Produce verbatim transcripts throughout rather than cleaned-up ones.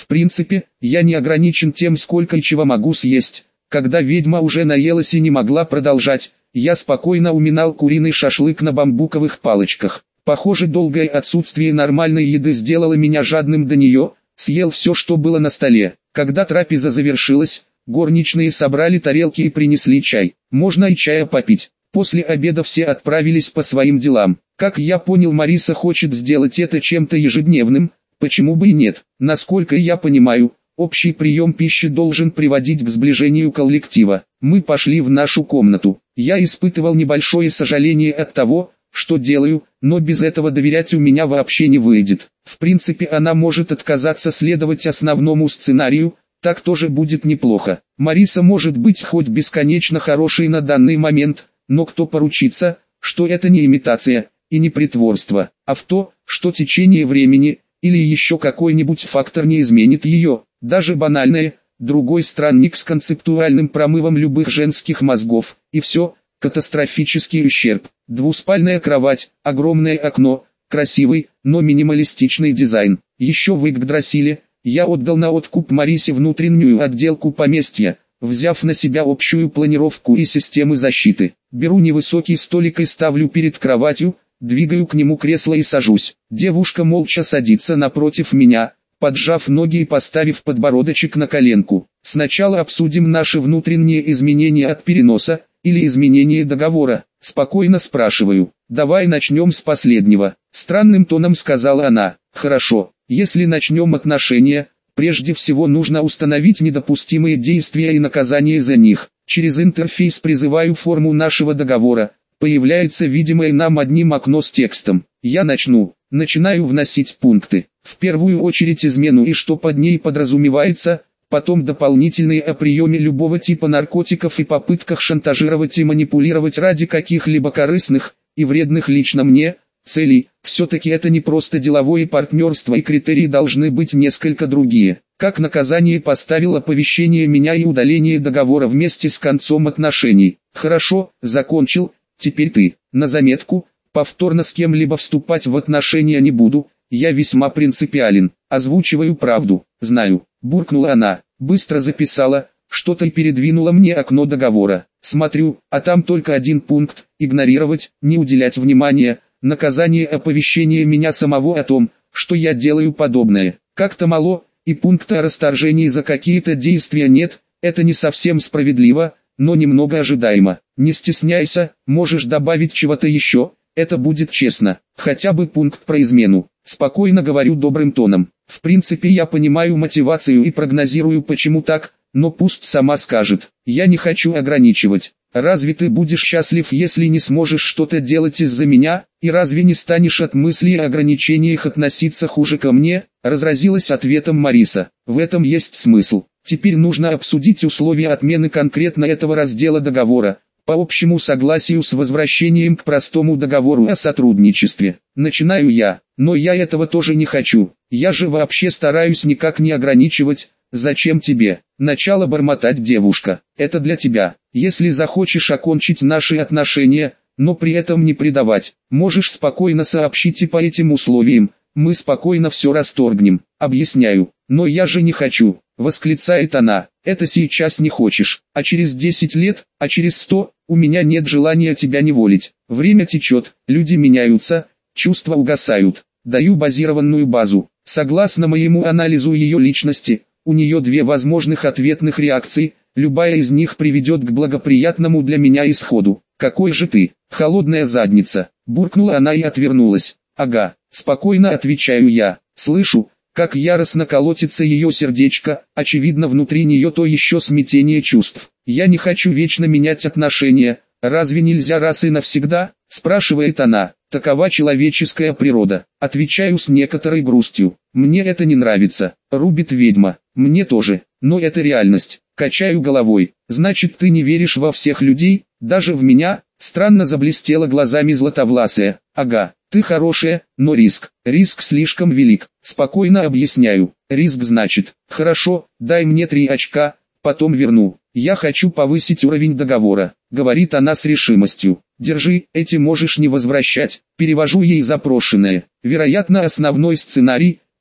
В принципе, я не ограничен тем, сколько и чего могу съесть. Когда ведьма уже наелась и не могла продолжать, я спокойно уминал куриный шашлык на бамбуковых палочках. Похоже, долгое отсутствие нормальной еды сделало меня жадным до нее, съел все, что было на столе. Когда трапеза завершилась, горничные собрали тарелки и принесли чай. Можно и чая попить. После обеда все отправились по своим делам. Как я понял, Мариса хочет сделать это чем-то ежедневным, почему бы и нет. Насколько я понимаю, общий прием пищи должен приводить к сближению коллектива. Мы пошли в нашу комнату. Я испытывал небольшое сожаление от того, что делаю, но без этого доверять у меня вообще не выйдет. В принципе, она может отказаться следовать основному сценарию, так тоже будет неплохо. Мариса может быть хоть бесконечно хорошей на данный момент, но кто поручится, что это не имитация и не притворство, а в то, что течение времени или еще какой-нибудь фактор не изменит ее, даже банальное, другой странник с концептуальным промывом любых женских мозгов, и все, катастрофический ущерб. Двуспальная кровать, огромное окно, красивый, но минималистичный дизайн. Еще в Игдрасиле я отдал на откуп Марисе внутреннюю отделку поместья, взяв на себя общую планировку и системы защиты. Беру невысокий столик и ставлю перед кроватью, двигаю к нему кресло и сажусь. Девушка молча садится напротив меня, поджав ноги и поставив подбородочек на коленку. Сначала обсудим наши внутренние изменения от переноса, или изменение договора. Спокойно спрашиваю. Давай начнем с последнего. Странным тоном сказала она. Хорошо, если начнем отношения, прежде всего нужно установить недопустимые действия и наказание за них. Через интерфейс призываю форму нашего договора. Появляется видимое нам одним окно с текстом. Я начну. Начинаю вносить пункты. В первую очередь измену и что под ней подразумевается, потом дополнительные о приеме любого типа наркотиков и попытках шантажировать и манипулировать ради каких-либо корыстных и вредных лично мне целей. Все-таки это не просто деловое партнерство, и критерии должны быть несколько другие. Как наказание поставил оповещение меня и удаление договора вместе с концом отношений. Хорошо, закончил, теперь ты. На заметку, повторно с кем-либо вступать в отношения не буду, я весьма принципиален, озвучиваю правду, знаю. Буркнула она, быстро записала, что-то и передвинула мне окно договора. Смотрю, а там только один пункт: игнорировать, не уделять внимания, наказание оповещение меня самого о том, что я делаю подобное. Как-то мало, и пункта о расторжении за какие-то действия нет, это не совсем справедливо, но немного ожидаемо. Не стесняйся, можешь добавить чего-то еще, это будет честно, хотя бы пункт про измену. Спокойно говорю добрым тоном. В принципе, я понимаю мотивацию и прогнозирую, почему так, но пусть сама скажет. Я не хочу ограничивать. Разве ты будешь счастлив, если не сможешь что-то делать из-за меня, и разве не станешь от мысли о ограничениях относиться хуже ко мне? Разразилась ответом Мариса. В этом есть смысл. Теперь нужно обсудить условия отмены конкретно этого раздела договора, по общему согласию с возвращением к простому договору о сотрудничестве. Начинаю я, но я этого тоже не хочу. Я же вообще стараюсь никак не ограничивать. Зачем тебе? Начала бормотать девушка. Это для тебя. Если захочешь окончить наши отношения, но при этом не предавать, можешь спокойно сообщить и по этим условиям. Мы спокойно все расторгнем. Объясняю. Но я же не хочу. Восклицает она. Это сейчас не хочешь, а через десять лет, а через сто, у меня нет желания тебя неволить. Время течет, люди меняются, чувства угасают. Даю базированную базу. Согласно моему анализу ее личности, у нее две возможных ответных реакции, любая из них приведет к благоприятному для меня исходу. Какой же ты, холодная задница, буркнула она и отвернулась. Ага, спокойно отвечаю я, слышу, как яростно колотится ее сердечко, очевидно внутри нее то еще смятение чувств. Я не хочу вечно менять отношения, разве нельзя раз и навсегда, спрашивает она. Такова человеческая природа. Отвечаю с некоторой грустью. Мне это не нравится. Рубит ведьма. Мне тоже. Но это реальность. Качаю головой. Значит, ты не веришь во всех людей, даже в меня? Странно заблестела глазами златовласая. Ага, ты хорошая, но риск. Риск слишком велик. Спокойно объясняю. Риск значит, хорошо, дай мне три очка, потом верну. Я хочу повысить уровень договора, говорит она с решимостью. Держи, эти можешь не возвращать. Перевожу ей запрошенное. Вероятно, основной сценарий,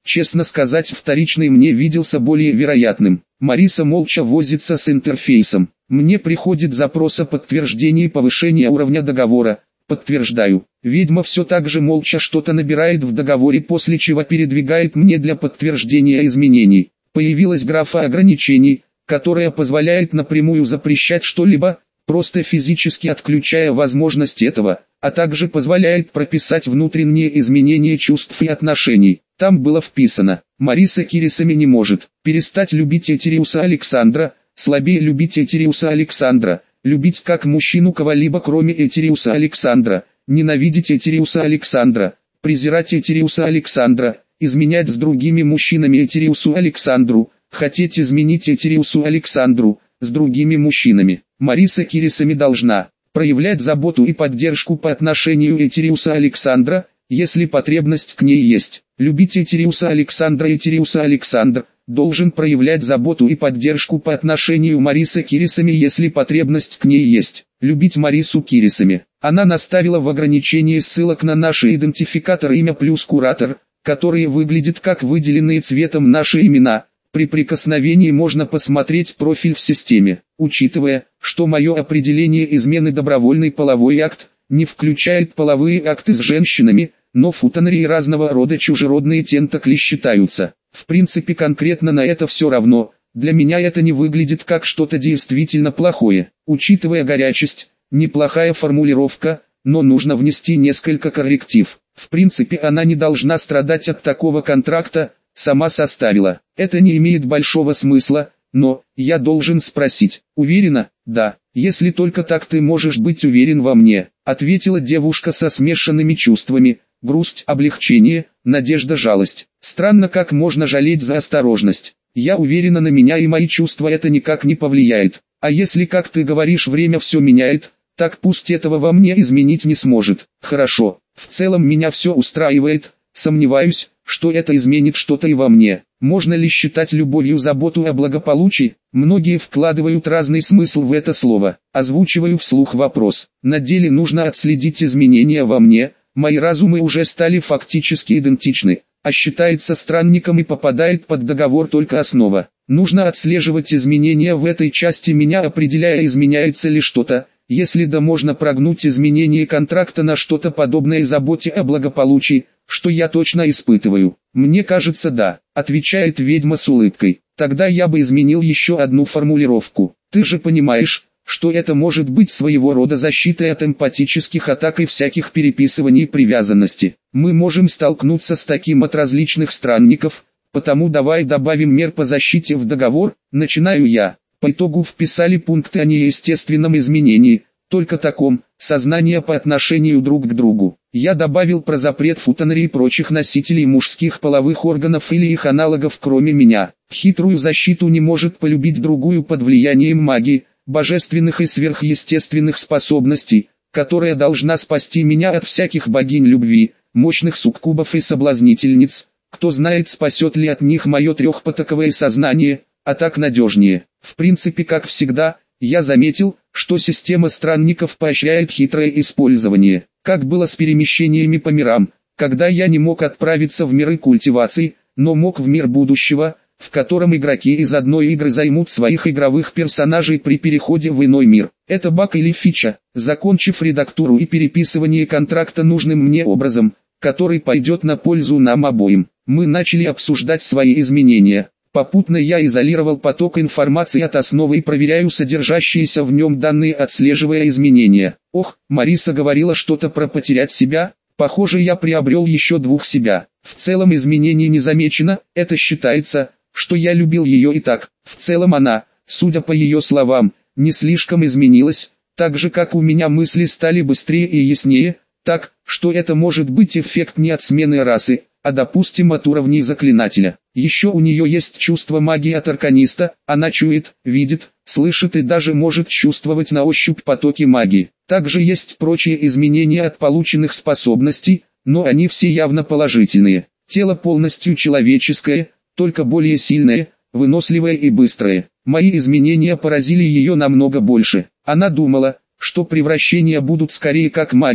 Честно сказать, вторичный мне виделся более вероятным. Мариса молча возится с интерфейсом. Мне приходит запрос о подтверждении повышения уровня договора. Подтверждаю. Ведьма все так же молча что-то набирает в договоре, после чего передвигает мне для подтверждения изменений. Появилась графа ограничений, которая позволяет напрямую запрещать что-либо, просто физически отключая возможность этого, а также позволяет прописать внутренние изменения чувств и отношений. Там было вписано: Мариса Кирисами не может перестать любить Этериуса Александра, слабее любить Этериуса Александра, любить как мужчину кого-либо кроме Этериуса Александра, ненавидеть Этериуса Александра, презирать Этериуса Александра, изменять с другими мужчинами Этериусу Александру, хотеть изменить Этериусу Александру с другими мужчинами. Мариса Кирисами должна проявлять заботу и поддержку по отношению Этериуса Александра, если потребность к ней есть. Любить Этериуса Александра. Этериуса Александр должен проявлять заботу и поддержку по отношению Марисы Кирисами, если потребность к ней есть. Любить Марису Кирисами. Она наставила в ограничении ссылок на наши идентификаторы имя плюс куратор, которые выглядят как выделенные цветом наши имена. При прикосновении можно посмотреть профиль в системе. Учитывая, что мое определение измены добровольный половой акт не включает половые акты с женщинами, но футонери и разного рода чужеродные тентакли считаются. В принципе, конкретно на это все равно. Для меня это не выглядит как что-то действительно плохое. Учитывая горячесть, неплохая формулировка, но нужно внести несколько корректив. В принципе, она не должна страдать от такого контракта, сама составила. Это не имеет большого смысла, но я должен спросить: уверена? Да. Если только так ты можешь быть уверен во мне, ответила девушка со смешанными чувствами: грусть, облегчение, надежда, жалость. Странно, как можно жалеть за осторожность. Я уверена, на меня и мои чувства это никак не повлияет. А если, как ты говоришь, время все меняет, так пусть этого во мне изменить не сможет. Хорошо, в целом меня все устраивает, сомневаюсь, что это изменит что-то и во мне. Можно ли считать любовью заботу о благополучии? Многие вкладывают разный смысл в это слово. Озвучиваю вслух вопрос. На деле нужно отследить изменения во мне. Мои разумы уже стали фактически идентичны, а считается странником и попадает под договор только основа. Нужно отслеживать изменения в этой части меня, определяя, изменяется ли что-то. Если да, можно прогнуть изменение контракта на что-то подобное заботе о благополучии, что я точно испытываю. Мне кажется, да, отвечает ведьма с улыбкой. Тогда я бы изменил еще одну формулировку. Ты же понимаешь, что это может быть своего рода защитой от эмпатических атак и всяких переписываний привязанности. Мы можем столкнуться с таким от различных странников, потому давай добавим мер по защите в договор. Начинаю я. По итогу вписали пункты о неестественном изменении, только таком, сознания по отношению друг к другу. Я добавил про запрет футонери и прочих носителей мужских половых органов или их аналогов кроме меня. Хитрую защиту не может полюбить другую под влиянием магии, божественных и сверхъестественных способностей, которая должна спасти меня от всяких богинь любви, мощных суккубов и соблазнительниц. Кто знает, спасет ли от них мое трехпотоковое сознание, а так надежнее. В принципе, как всегда, я заметил, что система странников поощряет хитрое использование. Как было с перемещениями по мирам, когда я не мог отправиться в миры культивации, но мог в мир будущего, в котором игроки из одной игры займут своих игровых персонажей при переходе в иной мир. Это баг или фича. Закончив редактуру и переписывание контракта нужным мне образом, который пойдет на пользу нам обоим, мы начали обсуждать свои изменения. Попутно я изолировал поток информации от основы и проверяю содержащиеся в нем данные, отслеживая изменения. Ох, Мариса говорила что-то про потерять себя. Похоже, я приобрел еще двух себя. В целом изменений не замечено, это считается, что я любил ее и так. В целом она, судя по ее словам, не слишком изменилась, так же как у меня мысли стали быстрее и яснее, так, что это может быть эффект не от смены расы, а допустим от уровней заклинателя. Еще у нее есть чувство магии от арканиста, она чует, видит, слышит и даже может чувствовать на ощупь потоки магии. Также есть прочие изменения от полученных способностей, но они все явно положительные. Тело полностью человеческое, только более сильное, выносливое и быстрое. Мои изменения поразили ее намного больше. Она думала, что превращения будут скорее как магия,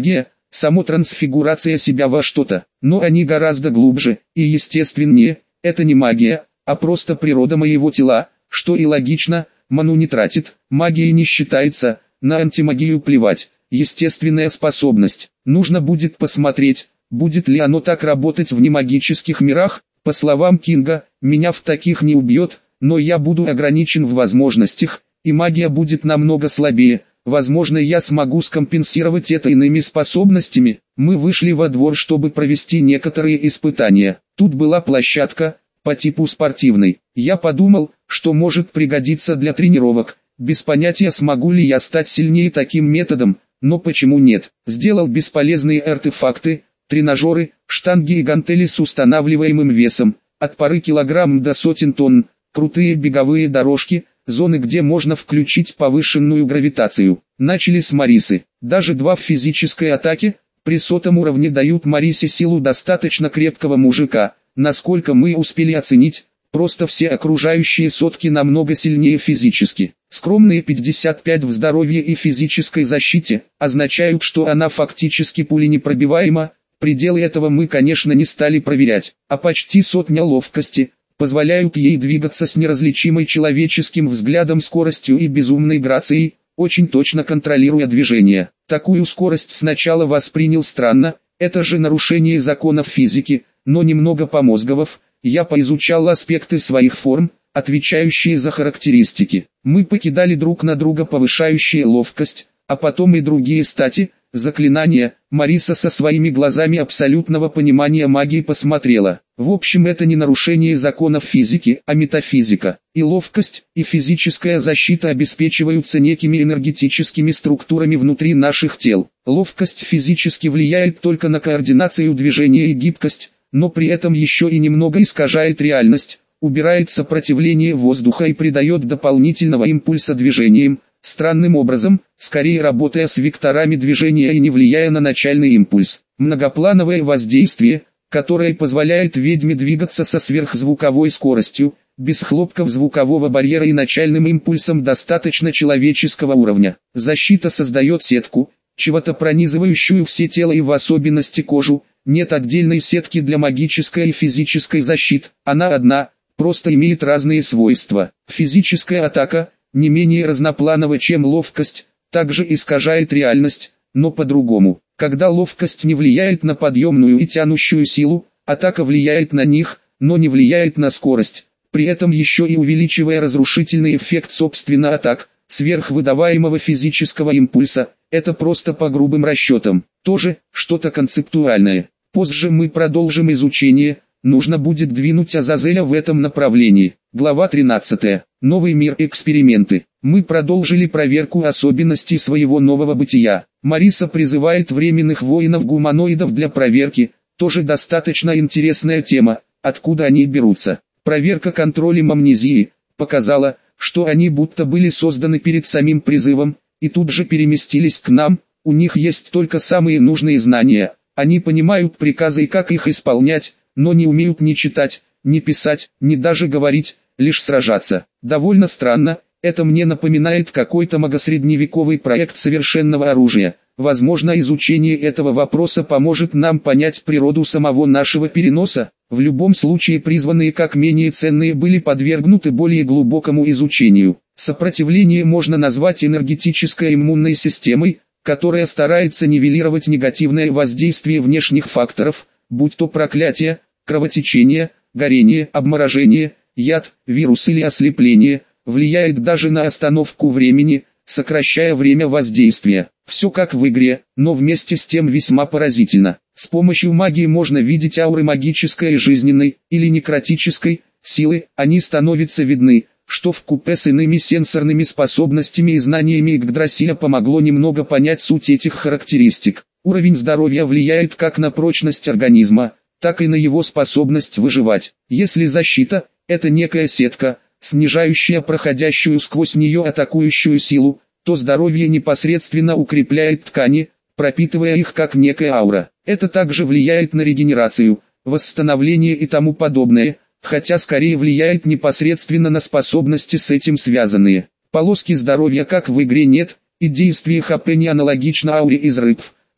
само трансфигурация себя во что-то, но они гораздо глубже и естественнее. Это не магия, а просто природа моего тела, что и логично. Ману не тратит, магией не считается, на антимагию плевать, естественная способность. Нужно будет посмотреть, будет ли оно так работать в немагических мирах. По словам Кинга, меня в таких не убьет, но я буду ограничен в возможностях, и магия будет намного слабее. Возможно, я смогу скомпенсировать это иными способностями. Мы вышли во двор, чтобы провести некоторые испытания. Тут была площадка по типу спортивной. Я подумал, что может пригодиться для тренировок. Без понятия, смогу ли я стать сильнее таким методом, но почему нет. Сделал бесполезные артефакты, тренажеры, штанги и гантели с устанавливаемым весом, от пары килограмм до сотен тонн, крутые беговые дорожки, зоны, где можно включить повышенную гравитацию. Начали с Марисы. Даже два в физической атаке, при сотом уровне дают Марисе силу достаточно крепкого мужика. Насколько мы успели оценить, просто все окружающие сотки намного сильнее физически. Скромные пятьдесят пять в здоровье и физической защите означают, что она фактически пуленепробиваема. Пределы этого мы, конечно, не стали проверять, а почти сотня ловкости позволяют ей двигаться с неразличимой человеческим взглядом скоростью и безумной грацией, очень точно контролируя движение. Такую скорость сначала воспринял странно, это же нарушение законов физики, но немного помозговав, я поизучал аспекты своих форм, отвечающие за характеристики. Мы покидали друг на друга повышающие ловкость, а потом и другие стати, заклинания. Мариса со своими глазами абсолютного понимания магии посмотрела. В общем, это не нарушение законов физики, а метафизика. И ловкость, и физическая защита обеспечиваются некими энергетическими структурами внутри наших тел. Ловкость физически влияет только на координацию движения и гибкость, но при этом еще и немного искажает реальность, убирает сопротивление воздуха и придает дополнительного импульса движениям, странным образом, скорее работая с векторами движения и не влияя на начальный импульс. Многоплановое воздействие, которое позволяет ведьме двигаться со сверхзвуковой скоростью, без хлопков звукового барьера и начальным импульсом достаточно человеческого уровня. Защита создает сетку, чего-то пронизывающую все тело и в особенности кожу. Нет отдельной сетки для магической и физической защит, она одна, просто имеет разные свойства. Физическая атака, не менее разнопланова, чем ловкость, также искажает реальность, но по-другому. Когда ловкость не влияет на подъемную и тянущую силу, атака влияет на них, но не влияет на скорость, при этом еще и увеличивая разрушительный эффект собственно атак, сверхвыдаваемого физического импульса. Это просто по грубым расчетам, тоже что-то концептуальное. Позже мы продолжим изучение, нужно будет двинуть Азазеля в этом направлении. Глава тринадцатая. Новый мир, эксперименты. Мы продолжили проверку особенностей своего нового бытия. Мариса призывает временных воинов-гуманоидов для проверки, тоже достаточно интересная тема, откуда они берутся. Проверка контролем амнезии показала, что они будто были созданы перед самим призывом, и тут же переместились к нам. У них есть только самые нужные знания, они понимают приказы и как их исполнять, но не умеют ни читать, ни писать, ни даже говорить, лишь сражаться. Довольно странно, это мне напоминает какой-то магосредневековый проект совершенного оружия. Возможно, изучение этого вопроса поможет нам понять природу самого нашего переноса. В любом случае призванные как менее ценные были подвергнуты более глубокому изучению. Сопротивление можно назвать энергетической иммунной системой, которая старается нивелировать негативное воздействие внешних факторов, будь то проклятие, кровотечение, горение, обморожение, яд, вирус или ослепление, влияет даже на остановку времени, сокращая время воздействия. Все как в игре, но вместе с тем весьма поразительно. С помощью магии можно видеть ауры магической и жизненной, или некротической, силы, они становятся видны, что вкупе с иными сенсорными способностями и знаниями Игдрасиля помогло немного понять суть этих характеристик. Уровень здоровья влияет как на прочность организма, так и на его способность выживать. Если защита – это некая сетка, снижающая проходящую сквозь нее атакующую силу, то здоровье непосредственно укрепляет ткани, пропитывая их как некая аура. Это также влияет на регенерацию, восстановление и тому подобное, хотя скорее влияет непосредственно на способности с этим связанные. Полоски здоровья как в игре нет, и действие ХП не аналогично ауре из рыб.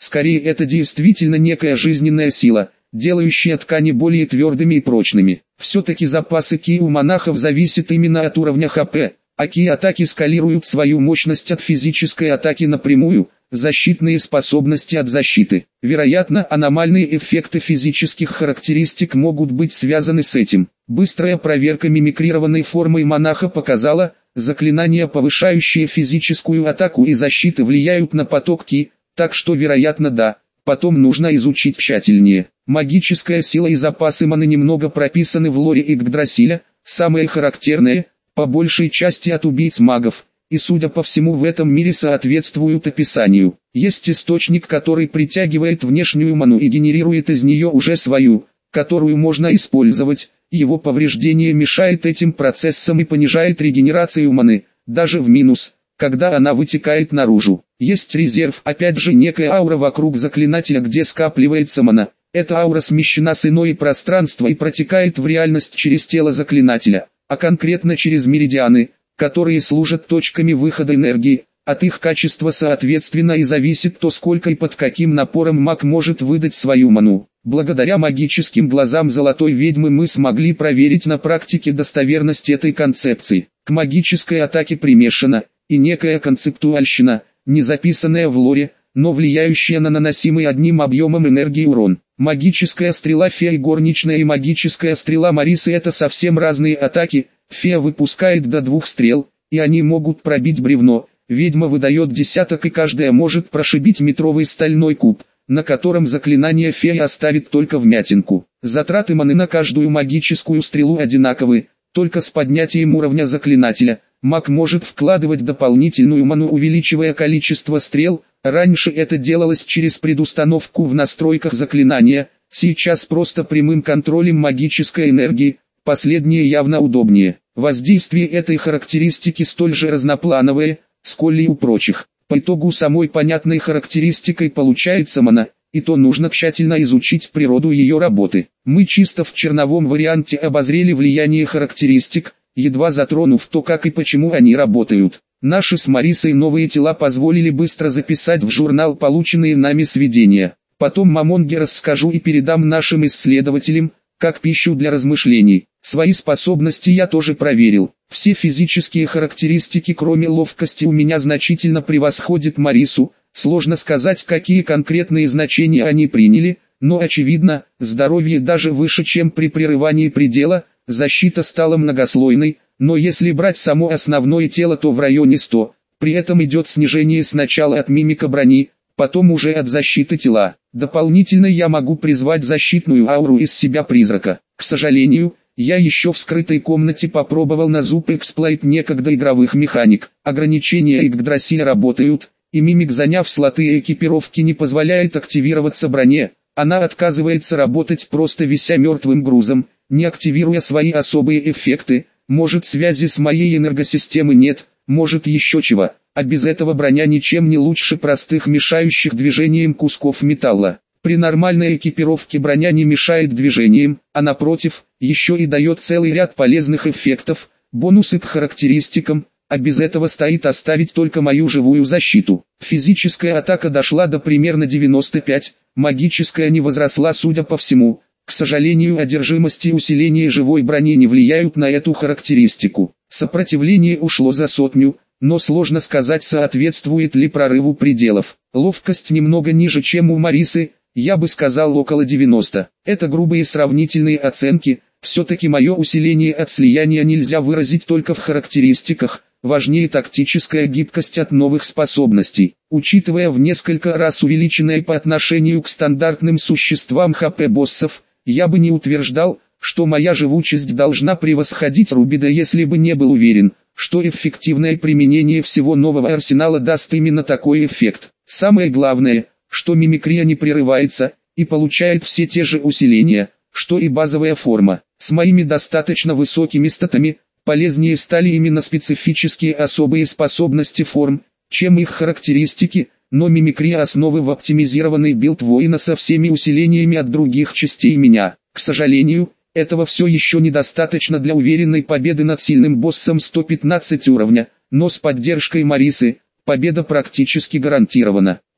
Скорее это действительно некая жизненная сила, делающая ткани более твердыми и прочными. Все-таки запасы ки у монахов зависят именно от уровня ХП, а ки-атаки скалируют свою мощность от физической атаки напрямую, защитные способности от защиты. Вероятно, аномальные эффекты физических характеристик могут быть связаны с этим. Быстрая проверка мимикрированной формой монаха показала, заклинания, повышающие физическую атаку и защиту, влияют на поток ки, так что вероятно да, потом нужно изучить тщательнее. Магическая сила и запасы маны немного прописаны в лоре Игдрасиля, самые характерные, по большей части от убийц магов, и судя по всему в этом мире соответствуют описанию. Есть источник, который притягивает внешнюю ману и генерирует из нее уже свою, которую можно использовать. Его повреждение мешает этим процессам и понижает регенерацию маны, даже в минус, когда она вытекает наружу. Есть резерв, опять же некая аура вокруг заклинателя, где скапливается мана. Эта аура смещена с иное пространство и протекает в реальность через тело заклинателя, а конкретно через меридианы, которые служат точками выхода энергии. От их качества соответственно и зависит то, сколько и под каким напором маг может выдать свою ману. Благодаря магическим глазам Золотой Ведьмы мы смогли проверить на практике достоверность этой концепции. К магической атаке примешана и некая концептуальщина, не записанная в лоре, но влияющая на наносимый одним объемом энергии урон. Магическая стрела Фея и горничная и магическая стрела Марисы — это совсем разные атаки. Фея выпускает до двух стрел, и они могут пробить бревно. Ведьма выдает десяток, и каждая может прошибить метровый стальной куб, на котором заклинание феи оставит только вмятинку. Затраты маны на каждую магическую стрелу одинаковы, только с поднятием уровня заклинателя. Маг может вкладывать дополнительную ману, увеличивая количество стрел. Раньше это делалось через предустановку в настройках заклинания, сейчас просто прямым контролем магической энергии, последнее явно удобнее. Воздействие этой характеристики столь же разноплановое, сколь и у прочих. По итогу самой понятной характеристикой получается мана, и то нужно тщательно изучить природу ее работы. Мы чисто в черновом варианте обозрели влияние характеристик, едва затронув то, как и почему они работают. Наши с Марисой новые тела позволили быстро записать в журнал полученные нами сведения. Потом Мамонге расскажу и передам нашим исследователям, как пищу для размышлений. Свои способности я тоже проверил. Все физические характеристики, кроме ловкости, у меня значительно превосходят Марису. Сложно сказать, какие конкретные значения они приняли, но очевидно, здоровье даже выше, чем при прерывании предела. Защита стала многослойной, но если брать само основное тело, то в районе сто. При этом идет снижение сначала от мимика брони, потом уже от защиты тела. Дополнительно я могу призвать защитную ауру из себя призрака. К сожалению, я еще в скрытой комнате попробовал на зуб эксплойт некогда игровых механик. Ограничения Игдрасиля работают, и мимик, заняв слоты экипировки, не позволяет активироваться броне. Она отказывается работать, просто вися мертвым грузом, не активируя свои особые эффекты. Может, связи с моей энергосистемой нет, может еще чего, а без этого броня ничем не лучше простых мешающих движениям кусков металла. При нормальной экипировке броня не мешает движениям, а напротив, еще и дает целый ряд полезных эффектов, бонусы к характеристикам, а без этого стоит оставить только мою живую защиту. Физическая атака дошла до примерно девяноста пяти, магическая не возросла, судя по всему. К сожалению, одержимость и усиление живой брони не влияют на эту характеристику. Сопротивление ушло за сотню, но сложно сказать, соответствует ли прорыву пределов. Ловкость немного ниже, чем у Марисы, я бы сказал около девяноста. Это грубые сравнительные оценки, все-таки мое усиление от слияния нельзя выразить только в характеристиках. Важнее тактическая гибкость от новых способностей. Учитывая в несколько раз увеличенное по отношению к стандартным существам ХП боссов, я бы не утверждал, что моя живучесть должна превосходить Рубида, если бы не был уверен, что эффективное применение всего нового арсенала даст именно такой эффект. Самое главное, что мимикрия не прерывается и получает все те же усиления, что и базовая форма. С моими достаточно высокими статами, полезнее стали именно специфические особые способности форм, чем их характеристики, но мимикрия основы в оптимизированный билд воина со всеми усилениями от других частей меня. К сожалению, этого все еще недостаточно для уверенной победы над сильным боссом сто пятнадцать уровня, но с поддержкой Марисы, победа практически гарантирована.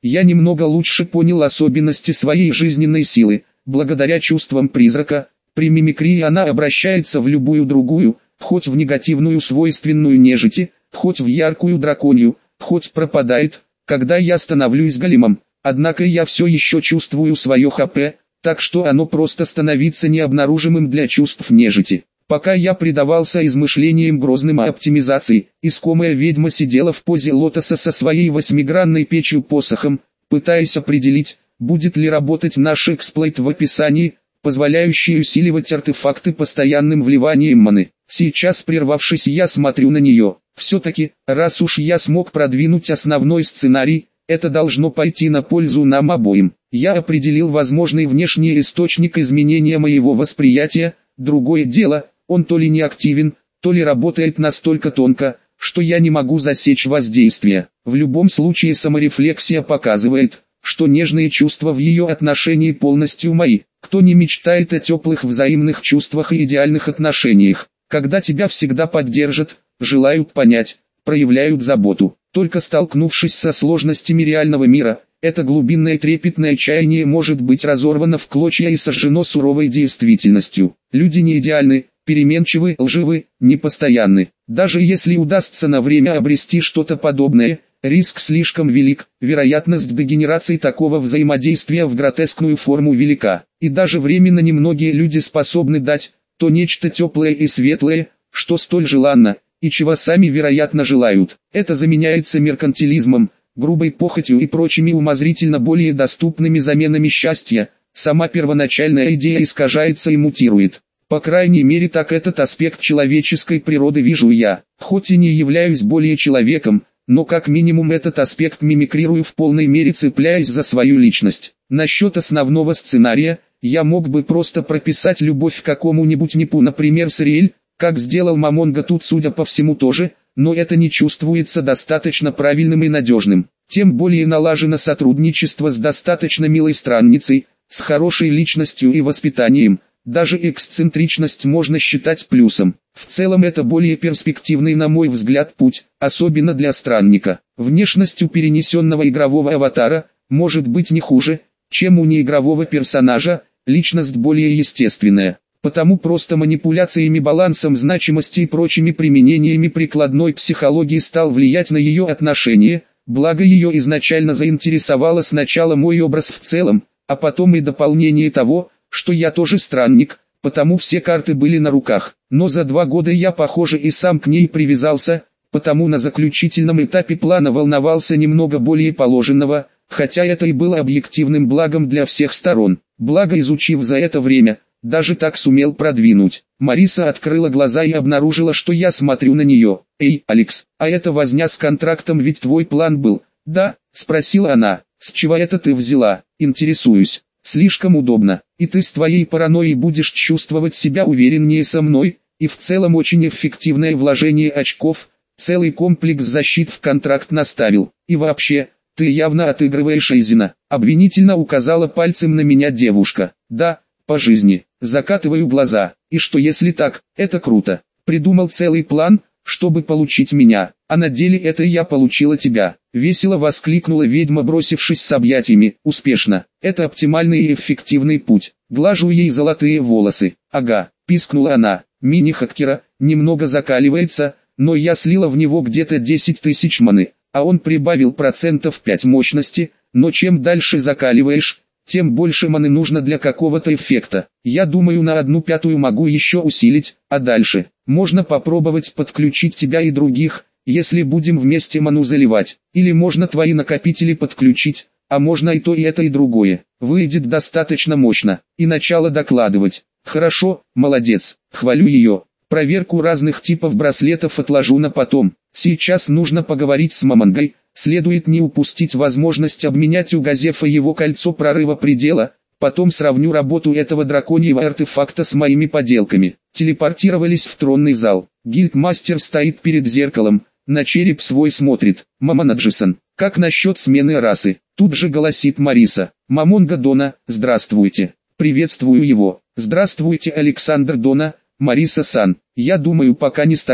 Я немного лучше понял особенности своей жизненной силы. Благодаря чувствам призрака, при мимикрии она обращается в любую другую, хоть в негативную свойственную нежити, хоть в яркую драконью, хоть пропадает, когда я становлюсь големом. Однако я все еще чувствую свое ХП, так что оно просто становится необнаружимым для чувств нежити. Пока я предавался измышлениям грозным о оптимизации, искомая ведьма сидела в позе лотоса со своей восьмигранной печью посохом, пытаясь определить, будет ли работать наш эксплойт в описании, позволяющий усиливать артефакты постоянным вливанием маны. Сейчас, прервавшись, я смотрю на нее. Все-таки, раз уж я смог продвинуть основной сценарий, это должно пойти на пользу нам обоим. Я определил возможный внешний источник изменения моего восприятия. Другое дело, он то ли не активен, то ли работает настолько тонко, что я не могу засечь воздействие. В любом случае саморефлексия показывает, что нежные чувства в ее отношении полностью мои. Кто не мечтает о теплых взаимных чувствах и идеальных отношениях, когда тебя всегда поддержат, желают понять, проявляют заботу. Только столкнувшись со сложностями реального мира, это глубинное трепетное чаяние может быть разорвано в клочья и сожжено суровой действительностью. Люди не идеальны, переменчивы, лживы, непостоянны. Даже если удастся на время обрести что-то подобное, риск слишком велик, вероятность дегенерации такого взаимодействия в гротескную форму велика. И даже временно немногие люди способны дать то нечто теплое и светлое, что столь желанно, и чего сами вероятно желают. Это заменяется меркантилизмом, грубой похотью и прочими умозрительно более доступными заменами счастья. Сама первоначальная идея искажается и мутирует. По крайней мере так этот аспект человеческой природы вижу я. Хоть и не являюсь более человеком, но как минимум этот аспект мимикрирую в полной мере, цепляясь за свою личность. Насчет основного сценария, я мог бы просто прописать любовь к какому-нибудь Непу, например Сариэль, как сделал Мамонга тут судя по всему тоже, но это не чувствуется достаточно правильным и надежным. Тем более налажено сотрудничество с достаточно милой странницей, с хорошей личностью и воспитанием. Даже эксцентричность можно считать плюсом. В целом это более перспективный, на мой взгляд, путь, особенно для странника. Внешность у перенесенного игрового аватара может быть не хуже, чем у неигрового персонажа, личность более естественная. Потому просто манипуляциями, балансом значимости и прочими применениями прикладной психологии стал влиять на ее отношение, благо ее изначально заинтересовало сначала мой образ в целом, а потом и дополнение того, что я тоже странник, потому все карты были на руках. Но за два года я, похоже, и сам к ней привязался, потому на заключительном этапе плана волновался немного более положенного, хотя это и было объективным благом для всех сторон. Благо, изучив за это время, даже так сумел продвинуть. Мариса открыла глаза и обнаружила, что я смотрю на нее. «Эй, Алекс, а это возня с контрактом, ведь твой план был?» «Да», — спросила она. «С чего это ты взяла?» «Интересуюсь. Слишком удобно, и ты с твоей паранойей будешь чувствовать себя увереннее со мной, и в целом очень эффективное вложение очков, целый комплекс защит в контракт наставил. И вообще, ты явно отыгрываешь Эйзена», — обвинительно указала пальцем на меня девушка. «Да, по жизни». Закатываю глаза. «И что если так? Это круто. Придумал целый план, чтобы получить меня, а на деле это я получила тебя». Весело воскликнула ведьма, бросившись с объятиями. «Успешно. Это оптимальный и эффективный путь». Глажу ей золотые волосы. «Ага», — пискнула она. «Мини-хакера немного закаливается, но я слила в него где-то десять тысяч маны, а он прибавил процентов пять мощности, но чем дальше закаливаешь, тем больше маны нужно для какого-то эффекта. Я думаю, на одну пятую могу еще усилить, а дальше можно попробовать подключить тебя и других, если будем вместе ману заливать. Или можно твои накопители подключить, а можно и то, и это, и другое. Выйдет достаточно мощно. И начало докладывать. Хорошо, молодец, хвалю ее. Проверку разных типов браслетов отложу на потом. Сейчас нужно поговорить с Мамонгой. Следует не упустить возможность обменять у Газефа его кольцо прорыва предела. Потом сравню работу этого драконьего артефакта с моими поделками. Телепортировались в тронный зал. Гильдмастер стоит перед зеркалом, на череп свой смотрит. «Мамонаджисон, как насчет смены расы?» Тут же голосит Мариса. «Мамонга Дона, здравствуйте». Приветствую его. «Здравствуйте, Александр Дона, Мариса-сан». «Я думаю, пока не стоит.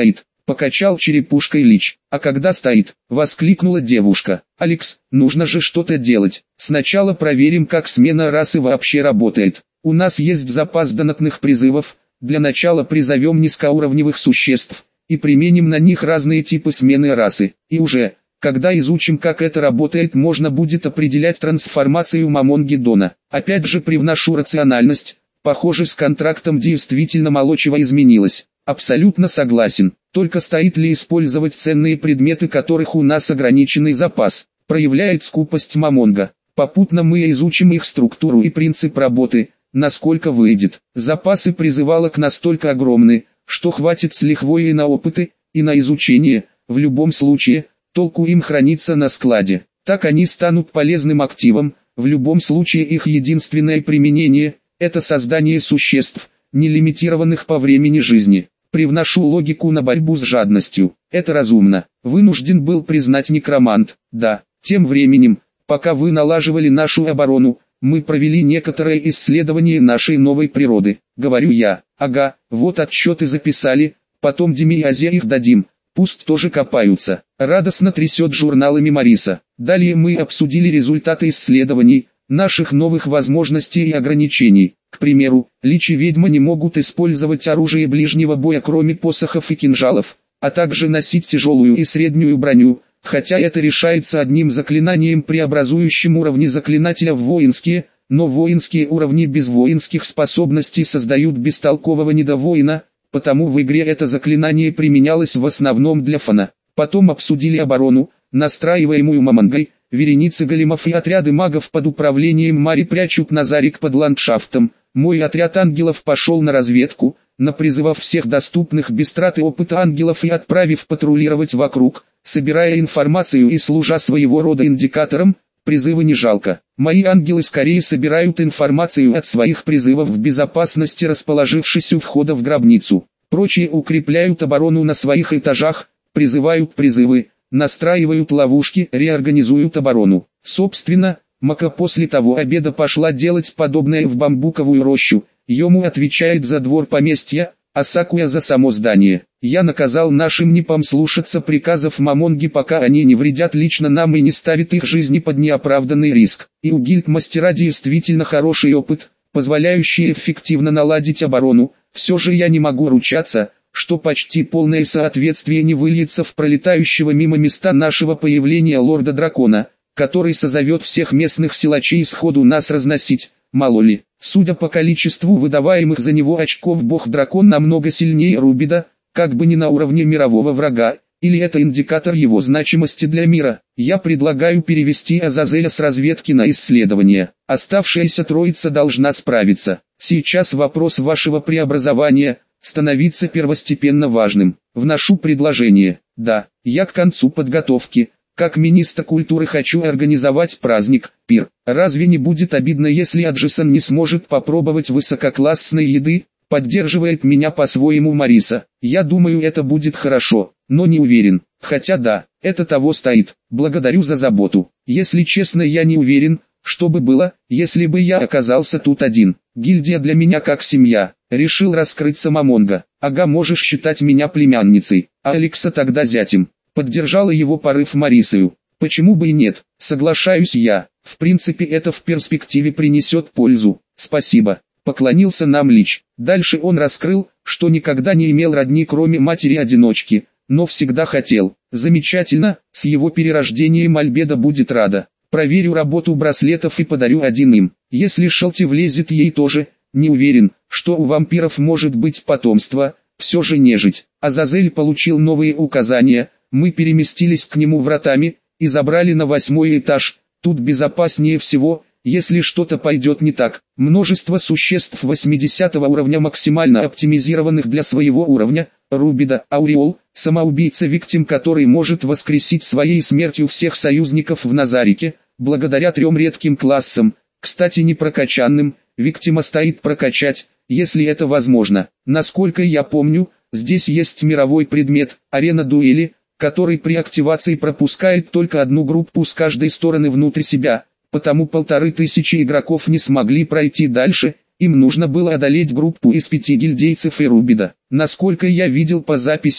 покачал черепушкой Лич. А когда стоит, воскликнула девушка. Алекс, нужно же что-то делать. Сначала проверим, как смена расы вообще работает. У нас есть запас донатных призывов. Для начала призовем низкоуровневых существ и применим на них разные типы смены расы. И уже, когда изучим, как это работает, можно будет определять трансформацию Мамонги Дона. Опять же привношу рациональность. Похоже, с контрактом действительно мало чего изменилось. Абсолютно согласен. Только стоит ли использовать ценные предметы, которых у нас ограниченный запас, проявляет скупость Мамонга. Попутно мы изучим их структуру и принцип работы, насколько выйдет. Запасы призывалок настолько огромны, что хватит с лихвой и на опыты, и на изучение. В любом случае, толку им хранится на складе. Так они станут полезным активом. В любом случае их единственное применение – это создание существ, не лимитированных по времени жизни. Привношу логику на борьбу с жадностью. Это разумно. Вынужден был признать некромант. Да, тем временем, пока вы налаживали нашу оборону, мы провели некоторое исследование нашей новой природы. Говорю я. Ага, вот отчеты записали, потом Диме и Азе их дадим. Пусть тоже копаются. Радостно трясет журналами Мариса. Далее мы обсудили результаты исследований, наших новых возможностей и ограничений. К примеру, Лич и ведьма не могут использовать оружие ближнего боя, кроме посохов и кинжалов, а также носить тяжелую и среднюю броню, хотя это решается одним заклинанием, преобразующим уровни заклинателя в воинские, но воинские уровни без воинских способностей создают бестолкового недовоина, потому в игре это заклинание применялось в основном для фана. Потом обсудили оборону, настраиваемую Мамонгой. Вереницы големов и отряды магов под управлением Мари прячут Назарик под ландшафтом. Мой отряд ангелов пошел на разведку, напризывав всех доступных без траты опыта ангелов и отправив патрулировать вокруг, собирая информацию и служа своего рода индикатором. Призывы не жалко. Мои ангелы скорее собирают информацию от своих призывов в безопасности, расположившись у входа в гробницу. Прочие укрепляют оборону на своих этажах, призывают призывы, настраивают ловушки, реорганизуют оборону. Собственно, Мака после того обеда пошла делать подобное в бамбуковую рощу. Йому отвечает за двор поместья, а Сакуя за само здание. Я наказал нашим непам слушаться приказов Мамонги, пока они не вредят лично нам и не ставят их жизни под неоправданный риск. И у гильдмастера действительно хороший опыт, позволяющий эффективно наладить оборону. Все же я не могу ручаться, что почти полное соответствие не выльется в пролетающего мимо места нашего появления лорда-дракона, который созовет всех местных силачей сходу нас разносить, мало ли. Судя по количеству выдаваемых за него очков, бог-дракон намного сильнее Рубида, как бы не на уровне мирового врага, или это индикатор его значимости для мира. Я предлагаю перевести Азазеля с разведки на исследование. Оставшаяся троица должна справиться. Сейчас вопрос вашего преобразования становится первостепенно важным. Вношу предложение. Да, я к концу подготовки, как министр культуры, хочу организовать праздник, пир. Разве не будет обидно, если Аджисон не сможет попробовать высококлассной еды? Поддерживает меня по-своему Мариса. Я думаю, это будет хорошо, но не уверен. Хотя да, это того стоит. Благодарю за заботу. Если честно, я не уверен, что бы было, если бы я оказался тут один. Гильдия для меня как семья. Решил раскрыться Мамонга. Ага, можешь считать меня племянницей, а Алекса тогда зятем. Поддержала его порыв Марисою. Почему бы и нет, соглашаюсь я. В принципе, это в перспективе принесет пользу. Спасибо. Поклонился нам Лич. Дальше он раскрыл, что никогда не имел родни, кроме матери-одиночки, но всегда хотел. Замечательно, с его перерождением Альбеда будет рада. Проверю работу браслетов и подарю один им. Если Шелти влезет, ей тоже. Не уверен, что у вампиров может быть потомство, все же нежить. Азазель получил новые указания, мы переместились к нему вратами и забрали на восьмой этаж. Тут безопаснее всего, если что-то пойдет не так. Множество существ восьмидесятого уровня, максимально оптимизированных для своего уровня. Рубида, Ауреол, самоубийца-виктим, который может воскресить своей смертью всех союзников в Назарике, благодаря трем редким классам, кстати не прокачанным. Виктима стоит прокачать, если это возможно. Насколько я помню, здесь есть мировой предмет, арена дуэли, который при активации пропускает только одну группу с каждой стороны внутрь себя, потому полторы тысячи игроков не смогли пройти дальше, им нужно было одолеть группу из пяти гильдейцев и Рубида. Насколько я видел по записям,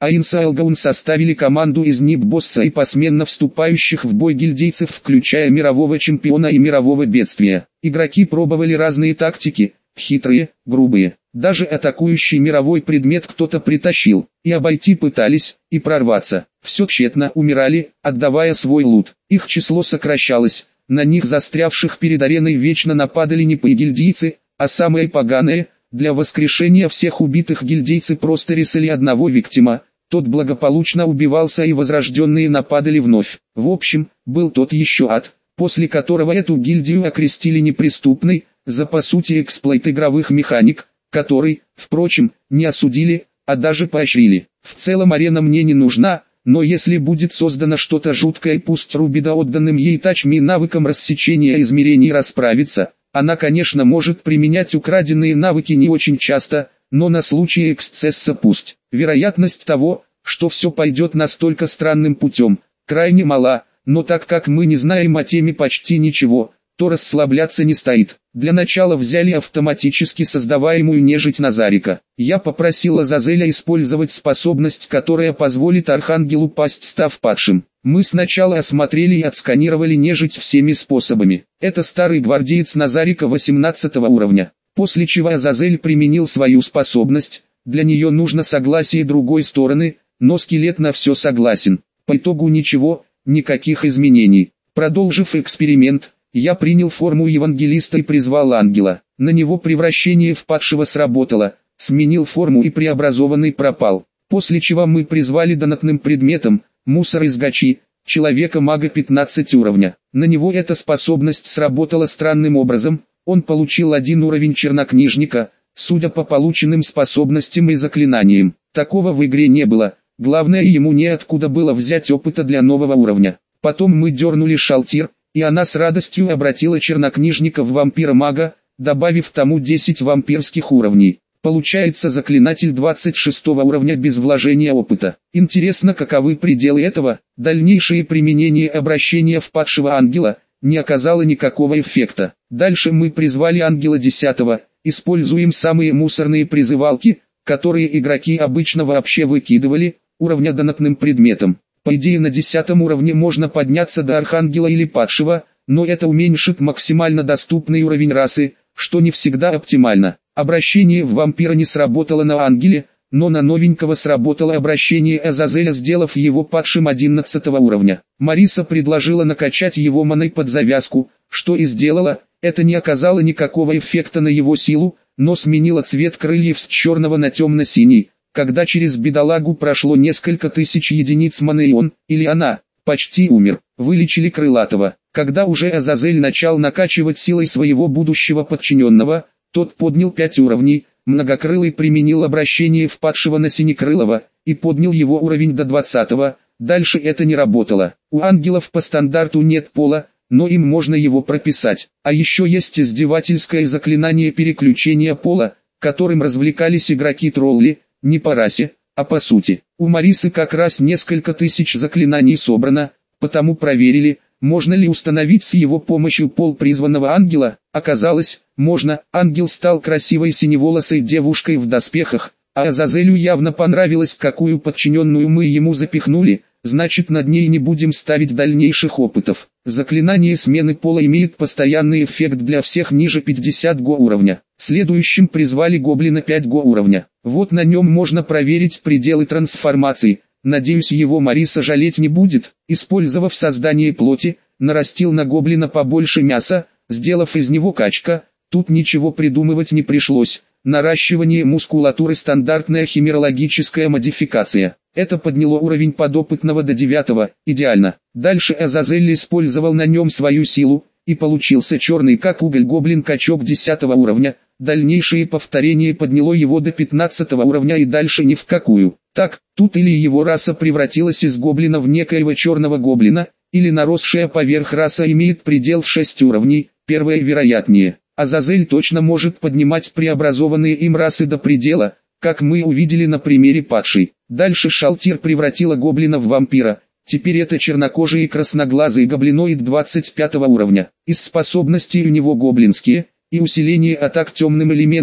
Аинс и Алгаун составили команду из Нип-босса и посменно вступающих в бой гильдейцев, включая мирового чемпиона и мирового бедствия. Игроки пробовали разные тактики, хитрые, грубые. Даже атакующий мировой предмет кто-то притащил, и обойти пытались, и прорваться. Все тщетно, умирали, отдавая свой лут. Их число сокращалось, на них застрявших перед ареной вечно нападали не гильдейцы, а самые поганые. Для воскрешения всех убитых гильдейцы просто рисали одного виктима, тот благополучно убивался и возрожденные нападали вновь. В общем, был тот еще ад, после которого эту гильдию окрестили неприступной, за по сути эксплойт игровых механик, который, впрочем, не осудили, а даже поощрили. В целом арена мне не нужна, но если будет создано что-то жуткое, пусть Рубида отданным ей тачми навыком рассечения измерений расправится. Она, конечно, может применять украденные навыки не очень часто, но на случай эксцесса пусть. Вероятность того, что все пойдет настолько странным путем, крайне мала, но так как мы не знаем о теме почти ничего, то расслабляться не стоит. Для начала взяли автоматически создаваемую нежить Назарика. Я попросил Азазеля использовать способность, которая позволит Архангелу пасть, став падшим. Мы сначала осмотрели и отсканировали нежить всеми способами. Это старый гвардеец Назарика восемнадцатого уровня. После чего Азазель применил свою способность, для нее нужно согласие другой стороны, но скелет на все согласен. По итогу ничего, никаких изменений. Продолжив эксперимент, я принял форму евангелиста и призвал ангела. На него превращение в падшего сработало, сменил форму и преобразованный пропал. После чего мы призвали донатным предметом, мусор из гачи, человека-мага пятнадцать уровня. На него эта способность сработала странным образом, он получил один уровень чернокнижника, судя по полученным способностям и заклинаниям. Такого в игре не было, главное, ему неоткуда было взять опыта для нового уровня. Потом мы дернули шалтир, и она с радостью обратила чернокнижника в вампира-мага, добавив тому десять вампирских уровней. Получается заклинатель двадцать шестого уровня без вложения опыта. Интересно, каковы пределы этого. Дальнейшее применение обращения в падшего ангела не оказало никакого эффекта. Дальше мы призвали ангела десятого, используем самые мусорные призывалки, которые игроки обычно вообще выкидывали, уровня донатным предметом. По идее на десятом уровне можно подняться до архангела или падшего, но это уменьшит максимально доступный уровень расы, что не всегда оптимально. Обращение в вампира не сработало на ангеле, но на новенького сработало обращение Азазеля, сделав его падшим одиннадцатого уровня. Мариса предложила накачать его маной под завязку, что и сделала. Это не оказало никакого эффекта на его силу, но сменило цвет крыльев с черного на темно-синий. Когда через бедолагу прошло несколько тысяч единиц маны, и он, или она, почти умер. Вылечили крылатого. Когда уже Азазель начал накачивать силой своего будущего подчиненного, тот поднял пять уровней, многокрылый применил обращение в падшего на синекрылого, и поднял его уровень до двадцатого, дальше это не работало. У ангелов по стандарту нет пола, но им можно его прописать. А еще есть издевательское заклинание переключения пола, которым развлекались игроки-тролли, не по расе, а по сути. У Марисы как раз несколько тысяч заклинаний собрано, потому проверили, можно ли установить с его помощью пол призванного ангела. Оказалось, можно. Ангел стал красивой синеволосой девушкой в доспехах, а Азазелю явно понравилось, какую подчиненную мы ему запихнули, значит над ней не будем ставить дальнейших опытов. Заклинание смены пола имеет постоянный эффект для всех ниже пятидесятого го уровня. Следующим призвали гоблина пятого го уровня. Вот на нем можно проверить пределы трансформации. Надеюсь, его Мариса жалеть не будет. Использовав создание плоти, нарастил на гоблина побольше мяса, сделав из него качка. Тут ничего придумывать не пришлось. Наращивание мускулатуры — стандартная химерологическая модификация. Это подняло уровень подопытного до девятого, идеально. Дальше Азазель использовал на нем свою силу, и получился черный как уголь гоблин-качок десятого уровня. Дальнейшее повторение подняло его до пятнадцатого уровня и дальше ни в какую. Так, тут или его раса превратилась из гоблина в некоего черного гоблина, или наросшая поверх раса имеет предел в шесть уровней, первое вероятнее. Азазель точно может поднимать преобразованные им расы до предела, как мы увидели на примере падшей. Дальше шалтир превратила гоблина в вампира, теперь это чернокожий и красноглазый гоблиноид двадцать пятого уровня. Из способностей у него гоблинские, и усиление атак темным элементом,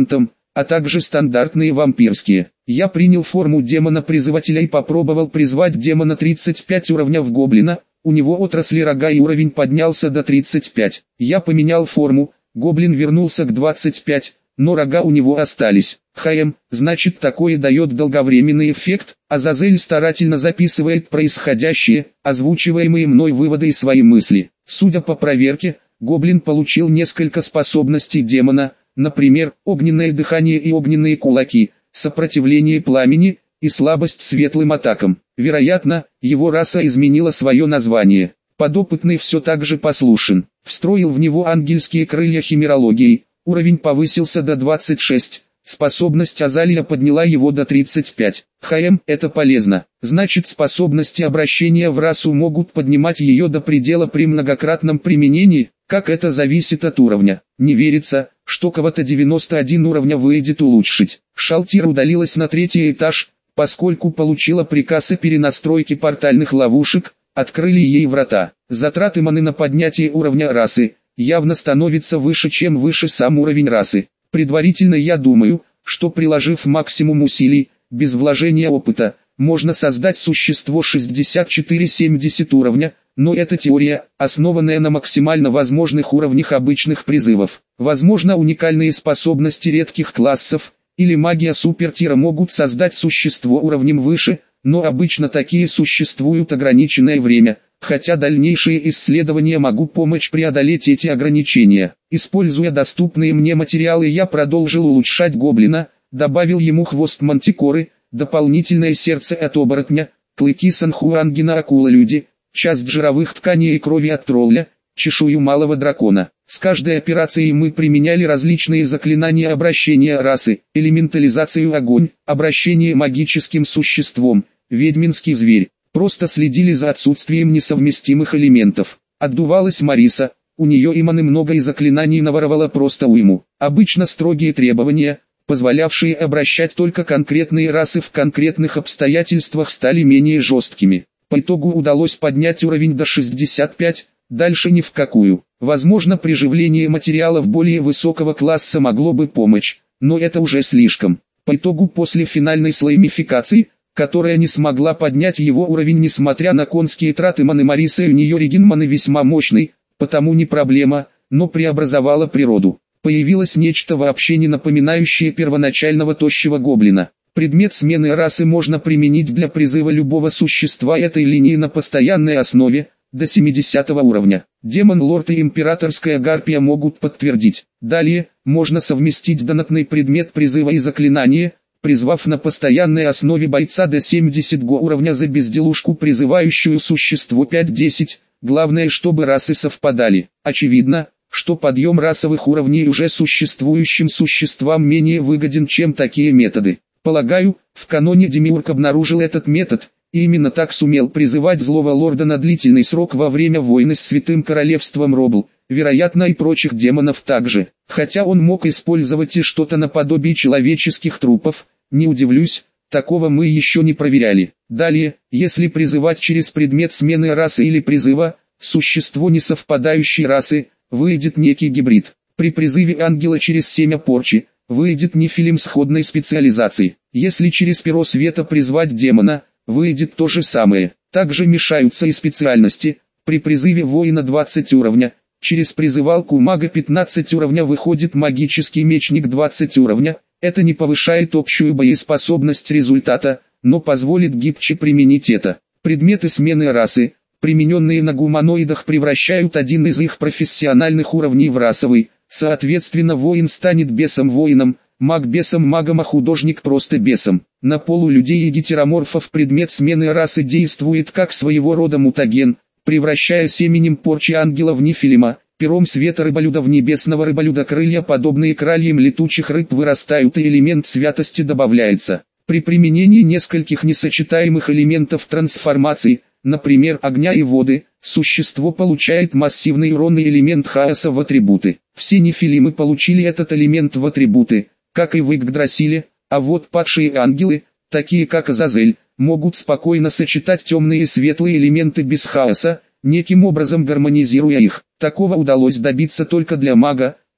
а также стандартные вампирские. Я принял форму демона-призывателя и попробовал призвать демона тридцать пять уровня в гоблина, у него отросли рога и уровень поднялся до тридцать пять. Я поменял форму, гоблин вернулся к двадцать пять, но рога у него остались. Хм, значит такое дает долговременный эффект. Азазель старательно записывает происходящее, озвучиваемые мной выводы и свои мысли. Судя по проверке, гоблин получил несколько способностей демона, например, огненное дыхание и огненные кулаки, сопротивление пламени и слабость светлым атакам. Вероятно, его раса изменила свое название. Подопытный все так же послушен. Встроил в него ангельские крылья химерологии, уровень повысился до двадцать шесть. Способность Азалия подняла его до тридцать пять. Хм, это полезно. Значит, способности обращения в расу могут поднимать ее до предела при многократном применении. Как это зависит от уровня? Не верится, что кого-то девяносто один уровня выйдет улучшить. Шалтир удалилась на третий этаж, поскольку получила приказ о перенастройке портальных ловушек, открыли ей врата. Затраты маны на поднятие уровня расы явно становятся выше, чем выше сам уровень расы. Предварительно я думаю, что приложив максимум усилий, без вложения опыта, можно создать существо шестьдесят четыре семьдесят уровня, но это теория, основанная на максимально возможных уровнях обычных призывов. Возможно, уникальные способности редких классов, или магия супертира могут создать существо уровнем выше, но обычно такие существуют ограниченное время, хотя дальнейшие исследования могут помочь преодолеть эти ограничения. Используя доступные мне материалы, я продолжил улучшать гоблина, добавил ему хвост мантикоры, дополнительное сердце от оборотня, клыки санхуангена акула-люди, часть жировых тканей и крови от тролля, чешую малого дракона. С каждой операцией мы применяли различные заклинания обращения расы, элементализацию огонь, обращение магическим существом, ведьминский зверь. Просто следили за отсутствием несовместимых элементов. Отдувалась Мариса, у нее и маны много и заклинаний наворовала просто уйму. Обычно строгие требования, позволявшие обращать только конкретные расы в конкретных обстоятельствах, стали менее жесткими. По итогу удалось поднять уровень до шестьдесят пять, дальше ни в какую. Возможно, приживление материалов более высокого класса могло бы помочь, но это уже слишком. По итогу после финальной слоемификации, которая не смогла поднять его уровень несмотря на конские траты маны Марисы, у нее реген маны весьма мощный, потому не проблема, но преобразовала природу. Появилось нечто вообще не напоминающее первоначального тощего гоблина. Предмет смены расы можно применить для призыва любого существа этой линии на постоянной основе, до семидесятого уровня. Демон-лорд и императорская гарпия могут подтвердить. Далее, можно совместить донатный предмет призыва и заклинание, призвав на постоянной основе бойца до семидесятого уровня за безделушку, призывающую существо пять-десять, главное, чтобы расы совпадали. Очевидно, что подъем расовых уровней уже существующим существам менее выгоден, чем такие методы. Полагаю, в каноне Демиург обнаружил этот метод, и именно так сумел призывать злого лорда на длительный срок во время войны с Святым Королевством Робл, вероятно и прочих демонов также. Хотя он мог использовать и что-то наподобие человеческих трупов, не удивлюсь, такого мы еще не проверяли. Далее, если призывать через предмет смены расы или призыва, существо несовпадающей расы, выйдет некий гибрид. При призыве ангела через семя порчи, выйдет нефилим сходной специализации. Если через перо света призвать демона, выйдет то же самое. Также мешаются и специальности. При призыве воина двадцать уровня, через призывалку мага пятнадцать уровня выходит магический мечник двадцать уровня. Это не повышает общую боеспособность результата, но позволит гибче применить это. Предметы смены расы, примененные на гуманоидах, превращают один из их профессиональных уровней в расовый. Соответственно, воин станет бесом-воином, маг бесом-магом, а художник просто бесом. На полулюдей и гетероморфов предмет смены расы действует как своего рода мутаген, превращая семенем порчи ангела в нефилима. Пером света рыболюда в небесного рыболюда крылья, подобные крыльям летучих рыб, вырастают, и элемент святости добавляется. При применении нескольких несочетаемых элементов трансформации, например огня и воды, существо получает массивный уронный элемент хаоса в атрибуты. Все нефилимы получили этот элемент в атрибуты, как и в Игдрасиле, а вот падшие ангелы, такие как Азазель, могут спокойно сочетать темные и светлые элементы без хаоса, неким образом гармонизируя их. Такого удалось добиться только для мага,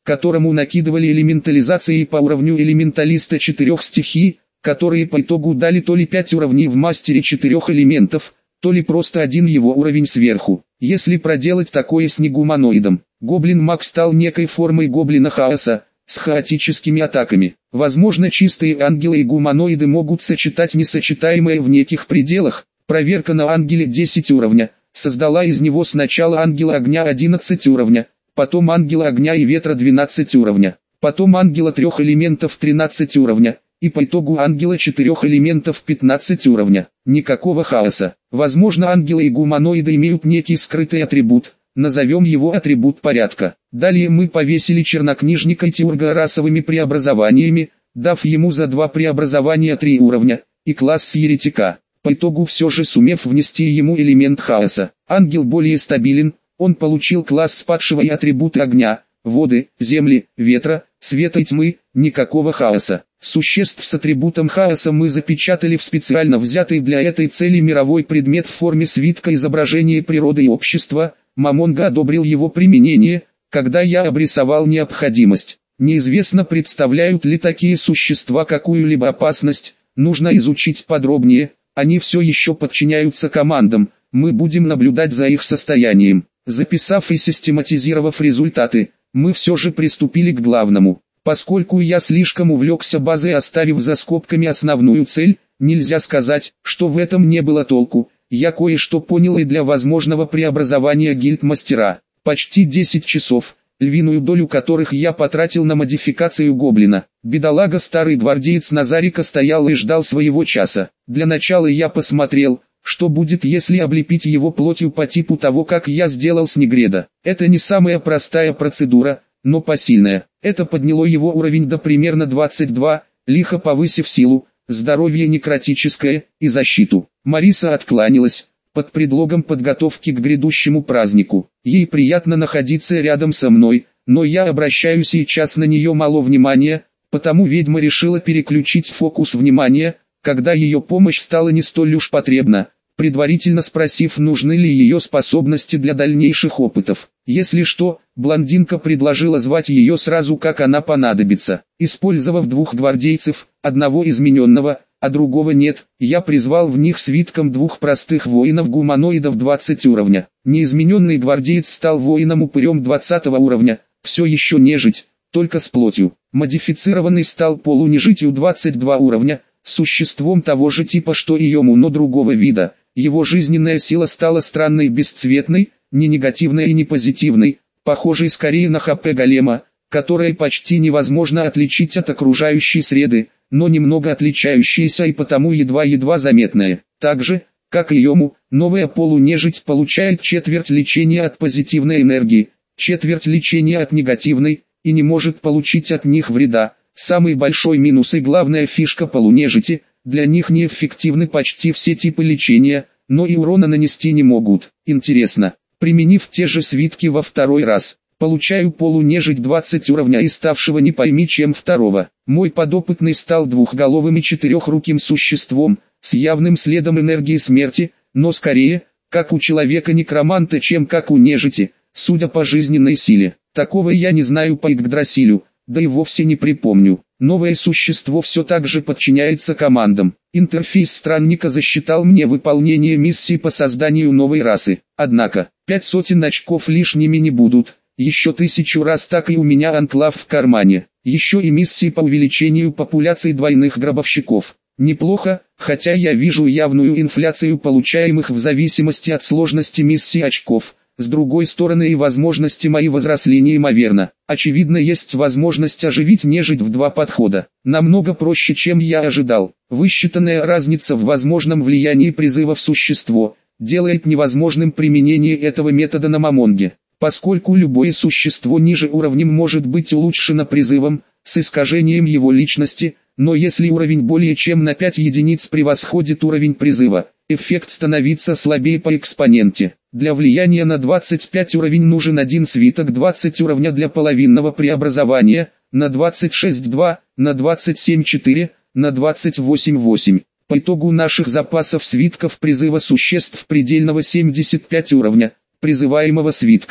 которому накидывали элементализации по уровню элементалиста четырех стихий, которые по итогу дали то ли пять уровней в мастере четырех элементов, то ли просто один его уровень сверху. Если проделать такое с негуманоидом, гоблин-маг стал некой формой гоблина хаоса, с хаотическими атаками. Возможно, чистые ангелы и гуманоиды могут сочетать несочетаемое в неких пределах. Проверка на ангеле десять уровня, создала из него сначала ангела огня одиннадцать уровня, потом ангела огня и ветра двенадцать уровня, потом ангела трех элементов тринадцать уровня, и по итогу ангела четырех элементов пятнадцать уровня. Никакого хаоса. Возможно, ангелы и гуманоиды имеют некий скрытый атрибут, назовем его атрибут порядка. Далее мы повесили чернокнижника Тиурга расовыми преобразованиями, дав ему за два преобразования три уровня, и класс с еретика. По итогу все же сумев внести ему элемент хаоса. Ангел более стабилен, он получил класс спадшего и атрибуты огня, воды, земли, ветра, света и тьмы, никакого хаоса. Существ с атрибутом хаоса мы запечатали в специально взятый для этой цели мировой предмет в форме свитка изображения природы и общества. Мамонга одобрил его применение, когда я обрисовал необходимость. Неизвестно, представляют ли такие существа какую-либо опасность, нужно изучить подробнее, они все еще подчиняются командам, мы будем наблюдать за их состоянием. Записав и систематизировав результаты, мы все же приступили к главному. Поскольку я слишком увлекся базой, оставив за скобками основную цель, нельзя сказать, что в этом не было толку. Я кое-что понял и для возможного преобразования гильдмастера. Почти десять часов, львиную долю которых я потратил на модификацию гоблина. Бедолага старый гвардеец Назарика стоял и ждал своего часа. Для начала я посмотрел, что будет, если облепить его плотью по типу того, как я сделал с Негреда. Это не самая простая процедура, но посильная. Это подняло его уровень до примерно двадцать два, лихо повысив силу, здоровье некротическое и защиту. Мариса откланялась, под предлогом подготовки к грядущему празднику. Ей приятно находиться рядом со мной, но я обращаю сейчас на нее мало внимания, потому ведьма решила переключить фокус внимания, когда ее помощь стала не столь уж потребна, предварительно спросив, нужны ли ее способности для дальнейших опытов. Если что, блондинка предложила звать ее сразу, как она понадобится. Использовав двух гвардейцев, одного измененного, а другого нет, я призвал в них свитком двух простых воинов-гуманоидов двадцать уровня. Неизмененный гвардеец стал воином-упырем двадцатого уровня, все еще нежить, только с плотью. Модифицированный стал полунежитью двадцать два уровня, существом того же типа что и Йому, но другого вида. Его жизненная сила стала странной, бесцветной, не негативной и не позитивной, похожей скорее на ХП голема, которое почти невозможно отличить от окружающей среды, но немного отличающееся и потому едва-едва заметное. Так же, как и Йому, новая полунежить получает четверть лечения от позитивной энергии, четверть лечения от негативной, и не может получить от них вреда. Самый большой минус и главная фишка полунежити – для них неэффективны почти все типы лечения, но и урона нанести не могут. Интересно, применив те же свитки во второй раз, получаю полунежить двадцать уровня и ставшего не пойми чем второго. Мой подопытный стал двухголовым и четырехруким существом, с явным следом энергии смерти, но скорее, как у человека-некроманта, чем как у нежити, судя по жизненной силе. Такого я не знаю по Игдрасилю, да и вовсе не припомню. Новое существо все так же подчиняется командам. Интерфейс странника засчитал мне выполнение миссии по созданию новой расы. Однако, пять сотен очков лишними не будут. Еще тысячу раз так и у меня анклав в кармане. Еще и миссии по увеличению популяции двойных гробовщиков. Неплохо, хотя я вижу явную инфляцию получаемых в зависимости от сложности миссии очков. С другой стороны, и возможности мои возросли неимоверно. Очевидно, есть возможность оживить нежить в два подхода. Намного проще, чем я ожидал. Высчитанная разница в возможном влиянии призыва в существо делает невозможным применение этого метода на Мамонге. Поскольку любое существо ниже уровнем может быть улучшено призывом, с искажением его личности, но если уровень более чем на пять единиц превосходит уровень призыва, эффект становится слабее по экспоненте. Для влияния на двадцать пять уровень нужен один свиток двадцать уровня для половинного преобразования, на двадцать шесть два, на двадцать семь четыре, на двадцать восемь восемь. По итогу наших запасов свитков призыва существ предельного семьдесят пять уровня, призываемого свитками.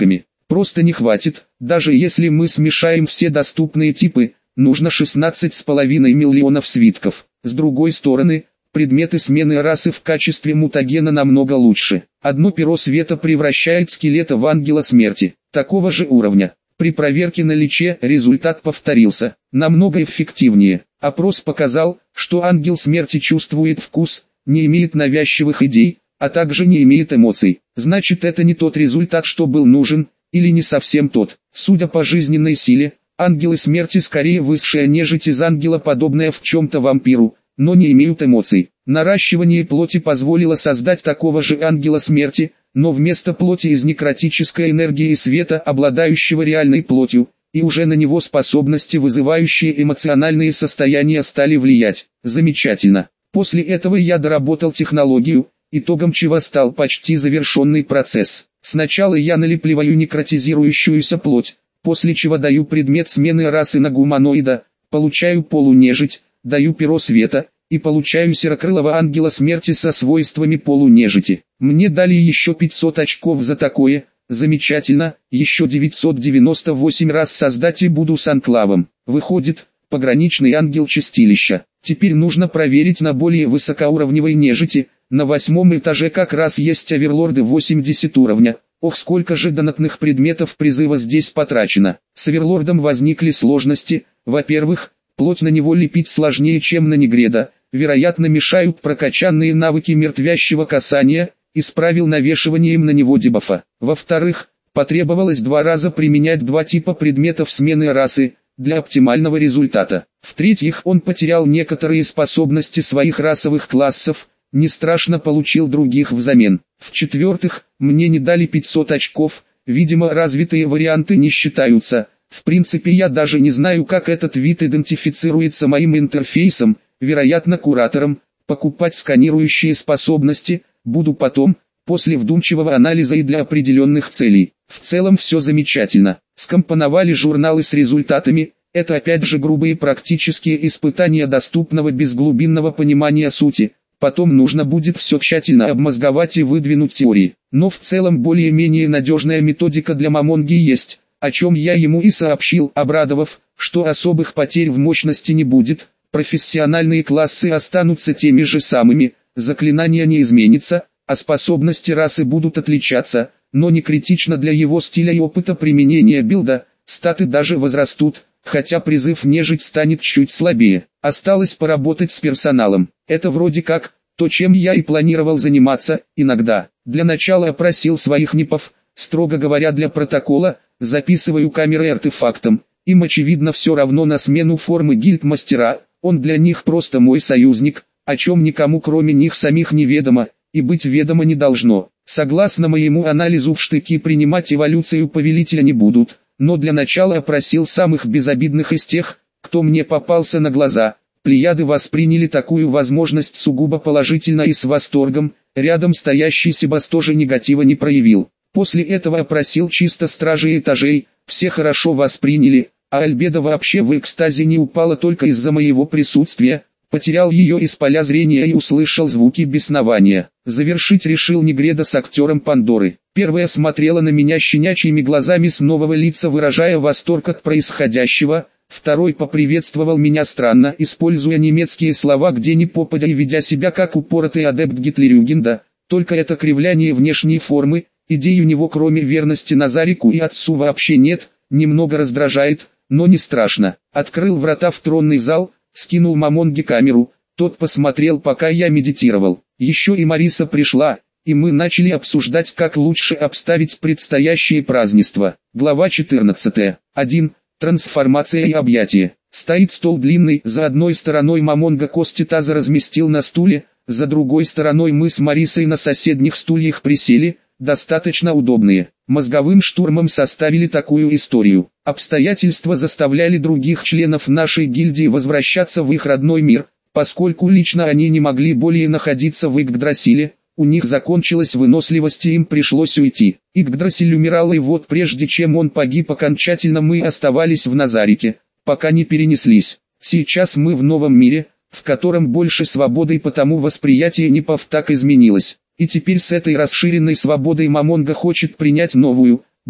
просто не хватит. Даже если мы смешаем все доступные типы, нужно шестнадцать с половиной миллионов свитков. С другой стороны, предметы смены расы в качестве мутагена намного лучше. Одно перо света превращает скелета в ангела смерти, такого же уровня. При проверке на Личе результат повторился, намного эффективнее. Опрос показал, что ангел смерти чувствует вкус, не имеет навязчивых идей, а также не имеет эмоций. Значит, это не тот результат, что был нужен, или не совсем тот. Судя по жизненной силе, ангелы смерти скорее высшая нежить из ангела, подобная в чем-то вампиру, но не имеют эмоций. Наращивание плоти позволило создать такого же ангела смерти, но вместо плоти из некротической энергии и света, обладающего реальной плотью, и уже на него способности, вызывающие эмоциональные состояния, стали влиять. Замечательно. После этого я доработал технологию, итогом чего стал почти завершенный процесс. Сначала я налепливаю некротизирующуюся плоть, после чего даю предмет смены расы на гуманоида, получаю полунежить, даю перо света, и получаю серокрылого ангела смерти со свойствами полунежити. Мне дали еще пятьсот очков за такое, замечательно, еще девятьсот девяносто восемь раз создать и буду с анклавом. Выходит, пограничный ангел чистилища. Теперь нужно проверить на более высокоуровневой нежити. На восьмом этаже как раз есть оверлорды восемьдесят уровня. Ох, сколько же донатных предметов призыва здесь потрачено. С оверлордом возникли сложности. Во-первых, плоть на него лепить сложнее, чем на негреда. Вероятно, мешают прокачанные навыки мертвящего касания, исправил навешиванием на него дебафа. Во-вторых, потребовалось два раза применять два типа предметов смены расы, для оптимального результата. В-третьих, он потерял некоторые способности своих расовых классов, не страшно, получил других взамен. В-четвертых, мне не дали пятьсот очков, видимо развитые варианты не считаются. В принципе, я даже не знаю, как этот вид идентифицируется моим интерфейсом, вероятно куратором. Покупать сканирующие способности буду потом, после вдумчивого анализа и для определенных целей. В целом все замечательно. Скомпоновали журналы с результатами, это опять же грубые практические испытания доступного без глубинного понимания сути. Потом нужно будет все тщательно обмозговать и выдвинуть теории. Но в целом более-менее надежная методика для Мамонги есть, о чем я ему и сообщил, обрадовав, что особых потерь в мощности не будет, профессиональные классы останутся теми же самыми, заклинания не изменится, а способности расы будут отличаться, но не критично для его стиля и опыта применения билда, статы даже возрастут, хотя призыв нежить станет чуть слабее. Осталось поработать с персоналом. Это вроде как то, чем я и планировал заниматься. Иногда, для начала опросил своих нипов, строго говоря для протокола, записываю камеры артефактом. Им очевидно все равно на смену формы гильдмастера, он для них просто мой союзник, о чем никому кроме них самих неведомо, и быть ведомо не должно. Согласно моему анализу, в штыки принимать эволюцию повелителя не будут, но для начала опросил самых безобидных из тех, кто мне попался на глаза. Плеяды восприняли такую возможность сугубо положительно и с восторгом, рядом стоящий Себас тоже негатива не проявил. После этого опросил чисто стражей этажей, все хорошо восприняли, а Альбеда вообще в экстазе не упала только из-за моего присутствия, потерял ее из поля зрения и услышал звуки беснования. Завершить решил Негреда с актером Пандоры. Первая смотрела на меня щенячьими глазами с нового лица, выражая восторг от происходящего, второй поприветствовал меня странно, используя немецкие слова где ни попадя и ведя себя как упоротый адепт Гитлерюгенда, только это кривляние внешней формы, идей у него кроме верности Назарику и отцу вообще нет, немного раздражает, но не страшно. Открыл врата в тронный зал, скинул Мамонге камеру, тот посмотрел, пока я медитировал. Еще и Мариса пришла, и мы начали обсуждать, как лучше обставить предстоящее празднество. Глава четырнадцатая. один. Трансформация и объятие. Стоит стол длинный, за одной стороной Мамонга кости таза разместил на стуле, за другой стороной мы с Марисой на соседних стульях присели, достаточно удобные. Мозговым штурмом составили такую историю. Обстоятельства заставляли других членов нашей гильдии возвращаться в их родной мир, поскольку лично они не могли более находиться в Игдрасиле, у них закончилась выносливость и им пришлось уйти. Игдрасиль умирал, и вот прежде чем он погиб окончательно, мы оставались в Назарике, пока не перенеслись. Сейчас мы в новом мире, в котором больше свободы, и потому восприятие нипов так изменилось. И теперь с этой расширенной свободой Мамонга хочет принять новую,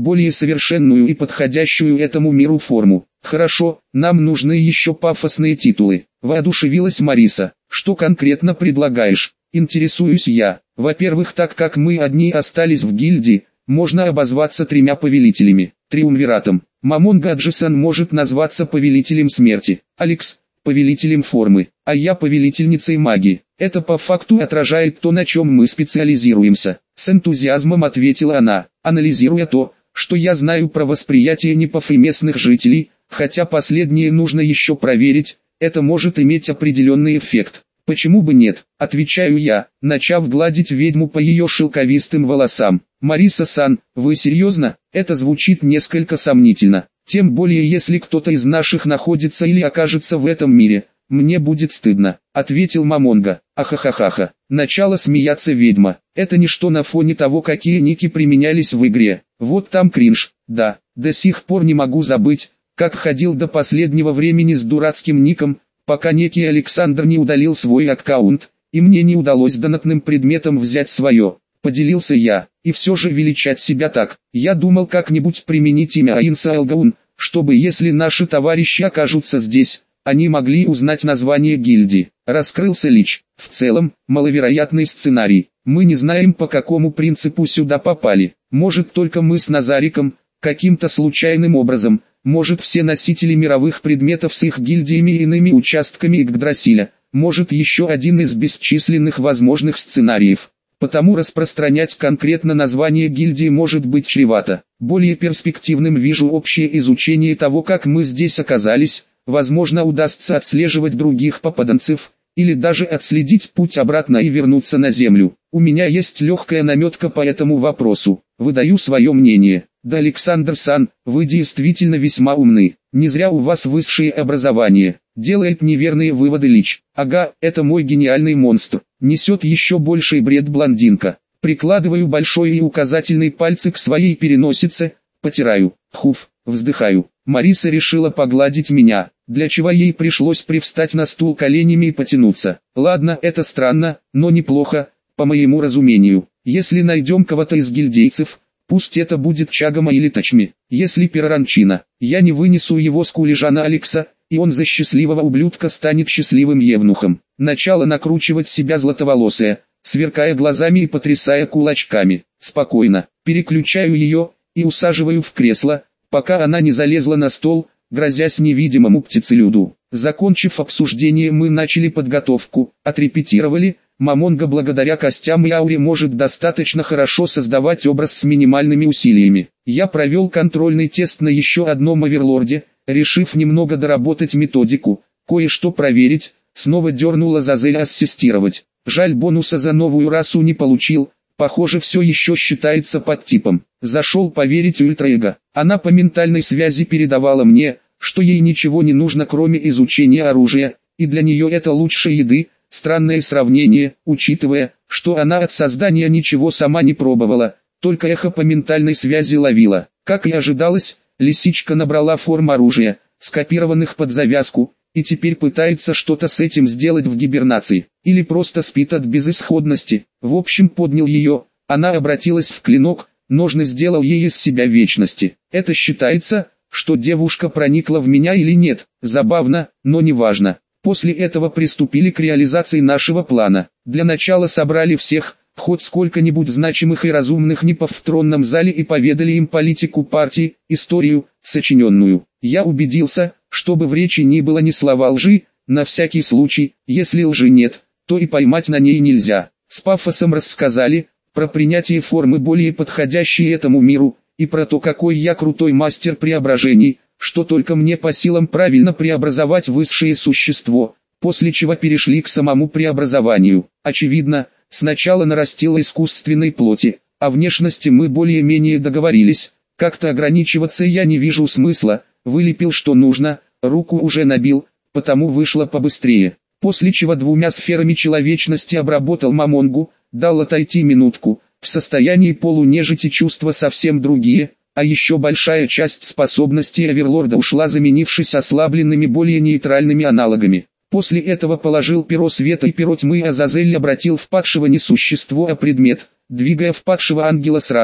более совершенную и подходящую этому миру форму. Хорошо, нам нужны еще пафосные титулы. Воодушевилась Мариса. Что конкретно предлагаешь? Интересуюсь я. Во-первых, так как мы одни остались в гильдии, можно обозваться тремя повелителями, триумвиратом. Мамонга Аджисан может назваться повелителем смерти, Алекс – повелителем формы, а я повелительницей магии. Это по факту отражает то, на чем мы специализируемся. С энтузиазмом ответила она, анализируя то, что я знаю про восприятие непов и местных жителей, хотя последнее нужно еще проверить, это может иметь определенный эффект. Почему бы нет, отвечаю я, начав гладить ведьму по ее шелковистым волосам. Мариса-сан, вы серьезно? Это звучит несколько сомнительно. Тем более если кто-то из наших находится или окажется в этом мире, мне будет стыдно, ответил Мамонга. Ахахахаха. Начала смеяться ведьма. Это ничто на фоне того, какие ники применялись в игре. Вот там кринж, да, до сих пор не могу забыть, как ходил до последнего времени с дурацким ником, пока некий Александр не удалил свой аккаунт, и мне не удалось донатным предметом взять свое. Поделился я, и все же величать себя так. Я думал как-нибудь применить имя Аинса Алгаун, чтобы если наши товарищи окажутся здесь, они могли узнать название гильдии. Раскрылся Лич. В целом, маловероятный сценарий. Мы не знаем, по какому принципу сюда попали. Может, только мы с Назариком, каким-то случайным образом. Может, все носители мировых предметов с их гильдиями и иными участками Игдрасиля. Может, еще один из бесчисленных возможных сценариев. Потому распространять конкретно название гильдии может быть чревато. Более перспективным вижу общее изучение того, как мы здесь оказались. Возможно, удастся отслеживать других попаданцев, или даже отследить путь обратно и вернуться на землю. У меня есть легкая наметка по этому вопросу. Выдаю свое мнение. Да, Александр-сан, вы действительно весьма умны. Не зря у вас высшее образование. Делает неверные выводы Лич. Ага, это мой гениальный монстр. Несет еще больший бред блондинка. Прикладываю большой и указательный пальцы к своей переносице, потираю. Хуф, вздыхаю. Мариса решила погладить меня, для чего ей пришлось привстать на стул коленями и потянуться. Ладно, это странно, но неплохо, по моему разумению. Если найдем кого-то из гильдейцев, пусть это будет Чагама или Тачми. Если Перранчина, я не вынесу его с кулежана Алекса, и он за счастливого ублюдка станет счастливым евнухом. Начало накручивать себя златоволосая, сверкая глазами и потрясая кулачками. Спокойно, переключаю ее, и усаживаю в кресло, пока она не залезла на стол, грозясь невидимому птицелюду. Закончив обсуждение, мы начали подготовку, отрепетировали. Мамонга благодаря костям и ауре может достаточно хорошо создавать образ с минимальными усилиями. Я провел контрольный тест на еще одном оверлорде, решив немного доработать методику, кое-что проверить, снова дернула Зазель ассистировать. Жаль, бонуса за новую расу не получил. Похоже, все еще считается подтипом. Зашел поверить ультраэго. Она по ментальной связи передавала мне, что ей ничего не нужно кроме изучения оружия, и для нее это лучше еды. Странное сравнение, учитывая, что она от создания ничего сама не пробовала, только эхо по ментальной связи ловила. Как и ожидалось, лисичка набрала форм оружия, скопированных под завязку, и теперь пытается что-то с этим сделать в гибернации, или просто спит от безысходности. В общем, поднял ее, она обратилась в клинок, ножны сделал ей из себя вечности. Это считается, что девушка проникла в меня или нет, забавно, но не важно. После этого приступили к реализации нашего плана. Для начала собрали всех, хоть сколько-нибудь значимых и разумных непов в тронном зале и поведали им политику партии, историю, сочиненную. Я убедился, чтобы в речи не было ни слова лжи, на всякий случай, если лжи нет, то и поймать на ней нельзя. С пафосом рассказали про принятие формы более подходящей этому миру, и про то, какой я крутой мастер преображений, что только мне по силам правильно преобразовать высшее существо, после чего перешли к самому преобразованию. Очевидно, сначала нарастил искусственной плоти, а внешности мы более-менее договорились, как-то ограничиваться я не вижу смысла, вылепил что нужно, руку уже набил, потому вышло побыстрее. После чего двумя сферами человечности обработал Мамонгу, дал отойти минутку, в состоянии полунежити чувства совсем другие, а еще большая часть способностей оверлорда ушла, заменившись ослабленными более нейтральными аналогами. После этого положил перо света и перо тьмы, а Азазель обратил в падшего не существо, а предмет, двигая в падшего ангела сразу,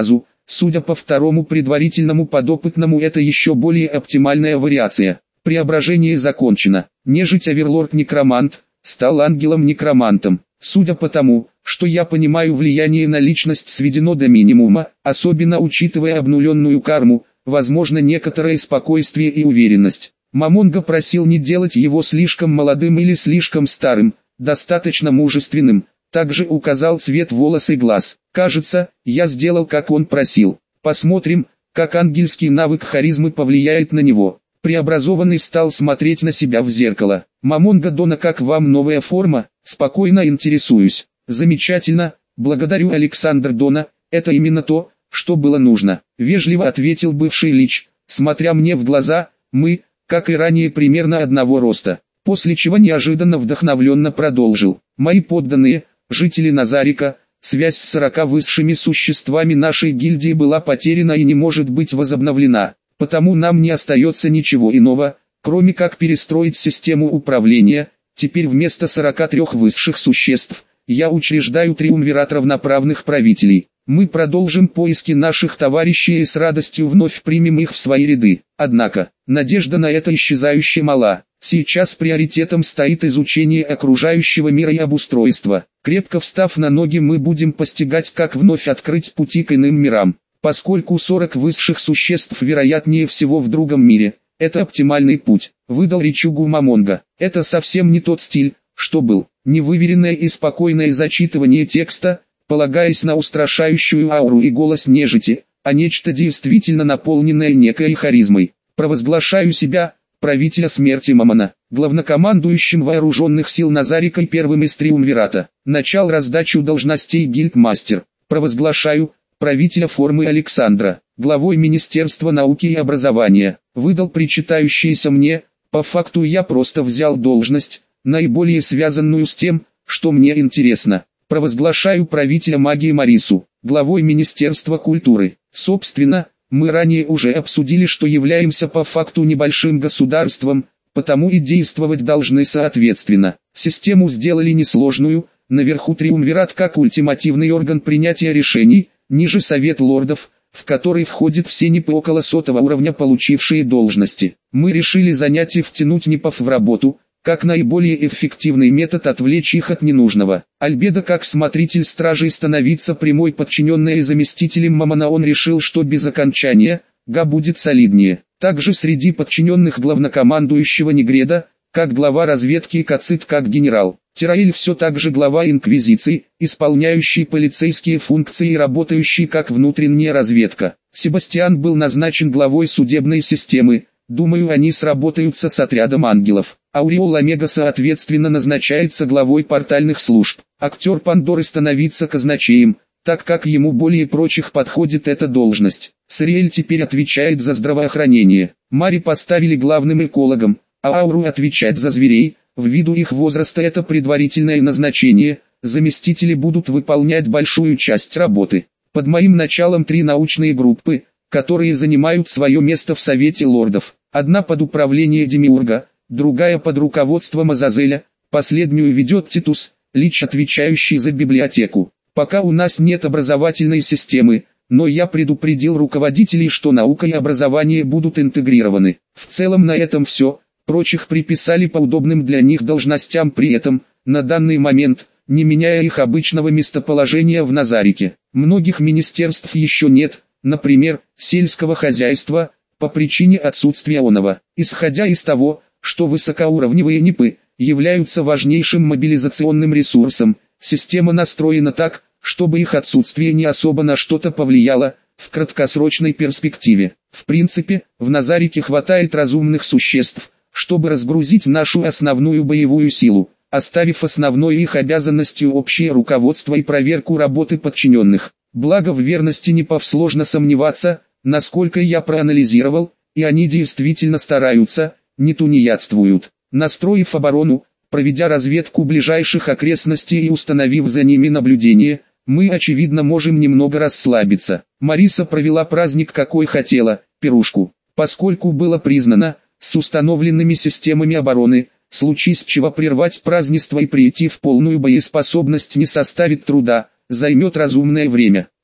Судя по второму предварительному подопытному, это еще более оптимальная вариация. Преображение закончено. Нежить-оверлорд-некромант стал ангелом-некромантом. Судя по тому, что я понимаю, влияние на личность сведено до минимума, особенно учитывая обнуленную карму, возможно некоторое спокойствие и уверенность. Мамонга просил не делать его слишком молодым или слишком старым, достаточно мужественным. Также указал цвет волос и глаз. Кажется, я сделал, как он просил. Посмотрим, как ангельский навык харизмы повлияет на него. Преобразованный стал смотреть на себя в зеркало. Мамонга Дона, как вам новая форма? Спокойно интересуюсь. Замечательно, благодарю, Александр Дона, это именно то, что было нужно. Вежливо ответил бывший лич, смотря мне в глаза. Мы, как и ранее, примерно одного роста. После чего неожиданно вдохновленно продолжил. Мои подданные, жители Назарика, связь с сорока высшими существами нашей гильдии была потеряна и не может быть возобновлена. Потому нам не остается ничего иного, кроме как перестроить систему управления. Теперь вместо сорока трёх высших существ, я учреждаю триумвират равноправных правителей. Мы продолжим поиски наших товарищей и с радостью вновь примем их в свои ряды. Однако, надежда на это исчезающе мала. Сейчас приоритетом стоит изучение окружающего мира и обустройства. Крепко встав на ноги, мы будем постигать, как вновь открыть пути к иным мирам. Поскольку сорок высших существ вероятнее всего в другом мире, это оптимальный путь, выдал речугу Мамонга. Это совсем не тот стиль, что был. Невыверенное и спокойное зачитывание текста, полагаясь на устрашающую ауру и голос нежити, а нечто действительно наполненное некой харизмой. Провозглашаю себя, правителя смерти Мамона, главнокомандующим вооруженных сил Назарика и первым из триумвирата. Начал раздачу должностей гильдмастер. Провозглашаю, правителя формы Александра, главой Министерства науки и образования. Выдал причитающееся мне, по факту я просто взял должность, наиболее связанную с тем, что мне интересно. Провозглашаю правителя магии Марису, главой Министерства культуры. Собственно, мы ранее уже обсудили, что являемся по факту небольшим государством, потому и действовать должны соответственно. Систему сделали несложную, наверху триумвират как ультимативный орган принятия решений, ниже совет лордов, в который входят все НИПы около сотого уровня, получившие должности. Мы решили занять и втянуть НИПов в работу, как наиболее эффективный метод отвлечь их от ненужного. Альбедо как смотритель стражей становиться прямой подчиненной заместителем Мамона, он решил, что без окончания Га будет солиднее. Также среди подчиненных главнокомандующего Негреда, как глава разведки, и Кацит как генерал. Тираиль все так же глава инквизиции, исполняющий полицейские функции и работающий как внутренняя разведка. Себастьян был назначен главой судебной системы. Думаю, они сработаются с отрядом ангелов. Ауреол Омега соответственно назначается главой портальных служб. Актер Пандоры становится казначеем, так как ему более прочих подходит эта должность. Сариэль теперь отвечает за здравоохранение. Мари поставили главным экологом, а Ауру отвечать за зверей. Ввиду их возраста это предварительное назначение, заместители будут выполнять большую часть работы. Под моим началом три научные группы, которые занимают свое место в Совете лордов. Одна под управление Демиурга, другая под руководством Азазеля, последнюю ведет Титус, лич, отвечающий за библиотеку. Пока у нас нет образовательной системы, но я предупредил руководителей, что наука и образование будут интегрированы. В целом на этом все. Прочих приписали по удобным для них должностям, при этом, на данный момент, не меняя их обычного местоположения в Назарике. Многих министерств еще нет, например, сельского хозяйства, по причине отсутствия оного. Исходя из того, что высокоуровневые НИПы являются важнейшим мобилизационным ресурсом, система настроена так, чтобы их отсутствие не особо на что-то повлияло в краткосрочной перспективе. В принципе, в Назарике хватает разумных существ, чтобы разгрузить нашу основную боевую силу, оставив основной их обязанностью общее руководство и проверку работы подчиненных. Благо в верности НИПов сложно сомневаться, насколько я проанализировал, и они действительно стараются, не тунеядствуют. Настроив оборону, проведя разведку ближайших окрестностей и установив за ними наблюдение, мы очевидно можем немного расслабиться. Мариса провела праздник какой хотела, пирушку, поскольку было признано, с установленными системами обороны, случись чего прервать празднество и прийти в полную боеспособность не составит труда, займет разумное время.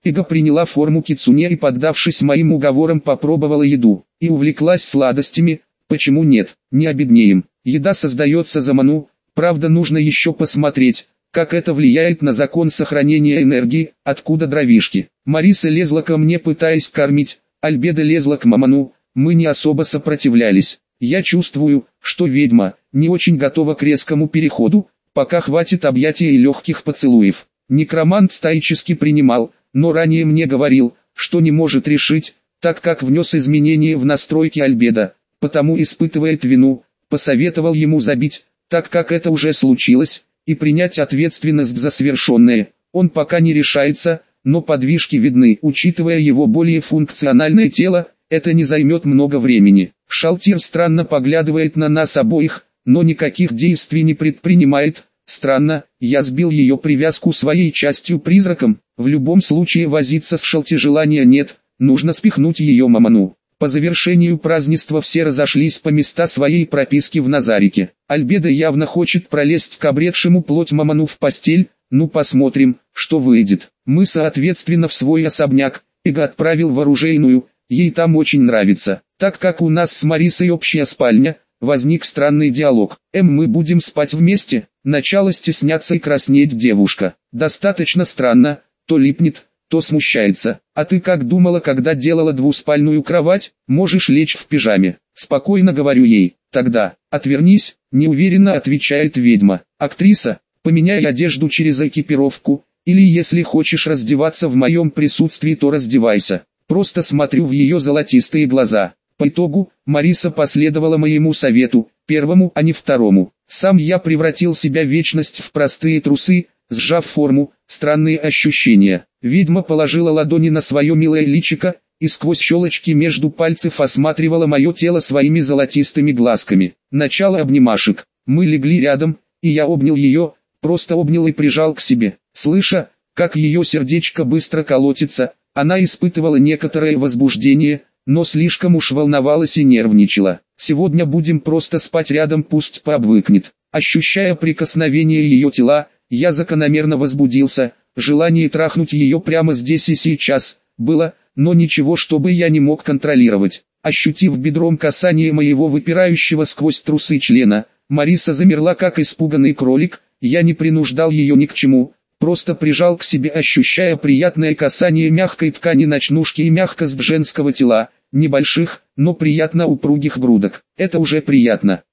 Эго приняла форму кицуне и, поддавшись моим уговорам, попробовала еду. И увлеклась сладостями. Почему нет, не обеднеем. Еда создается за ману, правда нужно еще посмотреть, как это влияет на закон сохранения энергии, откуда дровишки. Мариса лезла ко мне, пытаясь кормить, Альбеда лезла к маману, мы не особо сопротивлялись. Я чувствую, что ведьма не очень готова к резкому переходу, пока хватит объятия и легких поцелуев. Некромант стоически принимал, но ранее мне говорил, что не может решить, так как внес изменения в настройки Альбеда, потому испытывает вину, посоветовал ему забить, так как это уже случилось, и принять ответственность за совершенное. Он пока не решается, но подвижки видны, учитывая его более функциональное тело, это не займет много времени. Шалтир странно поглядывает на нас обоих, но никаких действий не предпринимает. Странно, я сбил ее привязку своей частью призраком, в любом случае возиться с Шалти желания нет, нужно спихнуть ее маману. По завершению празднества все разошлись по места своей прописки в Назарике. Альбеда явно хочет пролезть к обретшему плоть маману в постель, ну посмотрим, что выйдет. Мы соответственно в свой особняк, Эго отправил в оружейную, ей там очень нравится. Так как у нас с Марисой общая спальня, возник странный диалог. «Эм, мы будем спать вместе?» Начала стесняться и краснеть девушка. Достаточно странно, то липнет, то смущается. «А ты как думала, когда делала двуспальную кровать? Можешь лечь в пижаме». Спокойно говорю ей. «Тогда, отвернись», неуверенно отвечает ведьма. «Актриса, поменяй одежду через экипировку, или если хочешь раздеваться в моем присутствии, то раздевайся». Просто смотрю в ее золотистые глаза. По итогу, Мариса последовала моему совету, первому, а не второму. Сам я превратил себя в вечность в простые трусы, сжав форму, странные ощущения. Ведьма положила ладони на свое милое личико, и сквозь щелочки между пальцев осматривала мое тело своими золотистыми глазками. Начало обнимашек. Мы легли рядом, и я обнял ее, просто обнял и прижал к себе. Слыша, как ее сердечко быстро колотится, она испытывала некоторое возбуждение, но слишком уж волновалась и нервничала. «Сегодня будем просто спать рядом, пусть пообвыкнет». Ощущая прикосновение ее тела, я закономерно возбудился, желание трахнуть ее прямо здесь и сейчас было, но ничего, чтобы я не мог контролировать. Ощутив бедром касание моего выпирающего сквозь трусы члена, Мариса замерла как испуганный кролик, я не принуждал ее ни к чему, просто прижал к себе, ощущая приятное касание мягкой ткани ночнушки и мягкость женского тела, небольших, но приятно упругих грудок. Это уже приятно.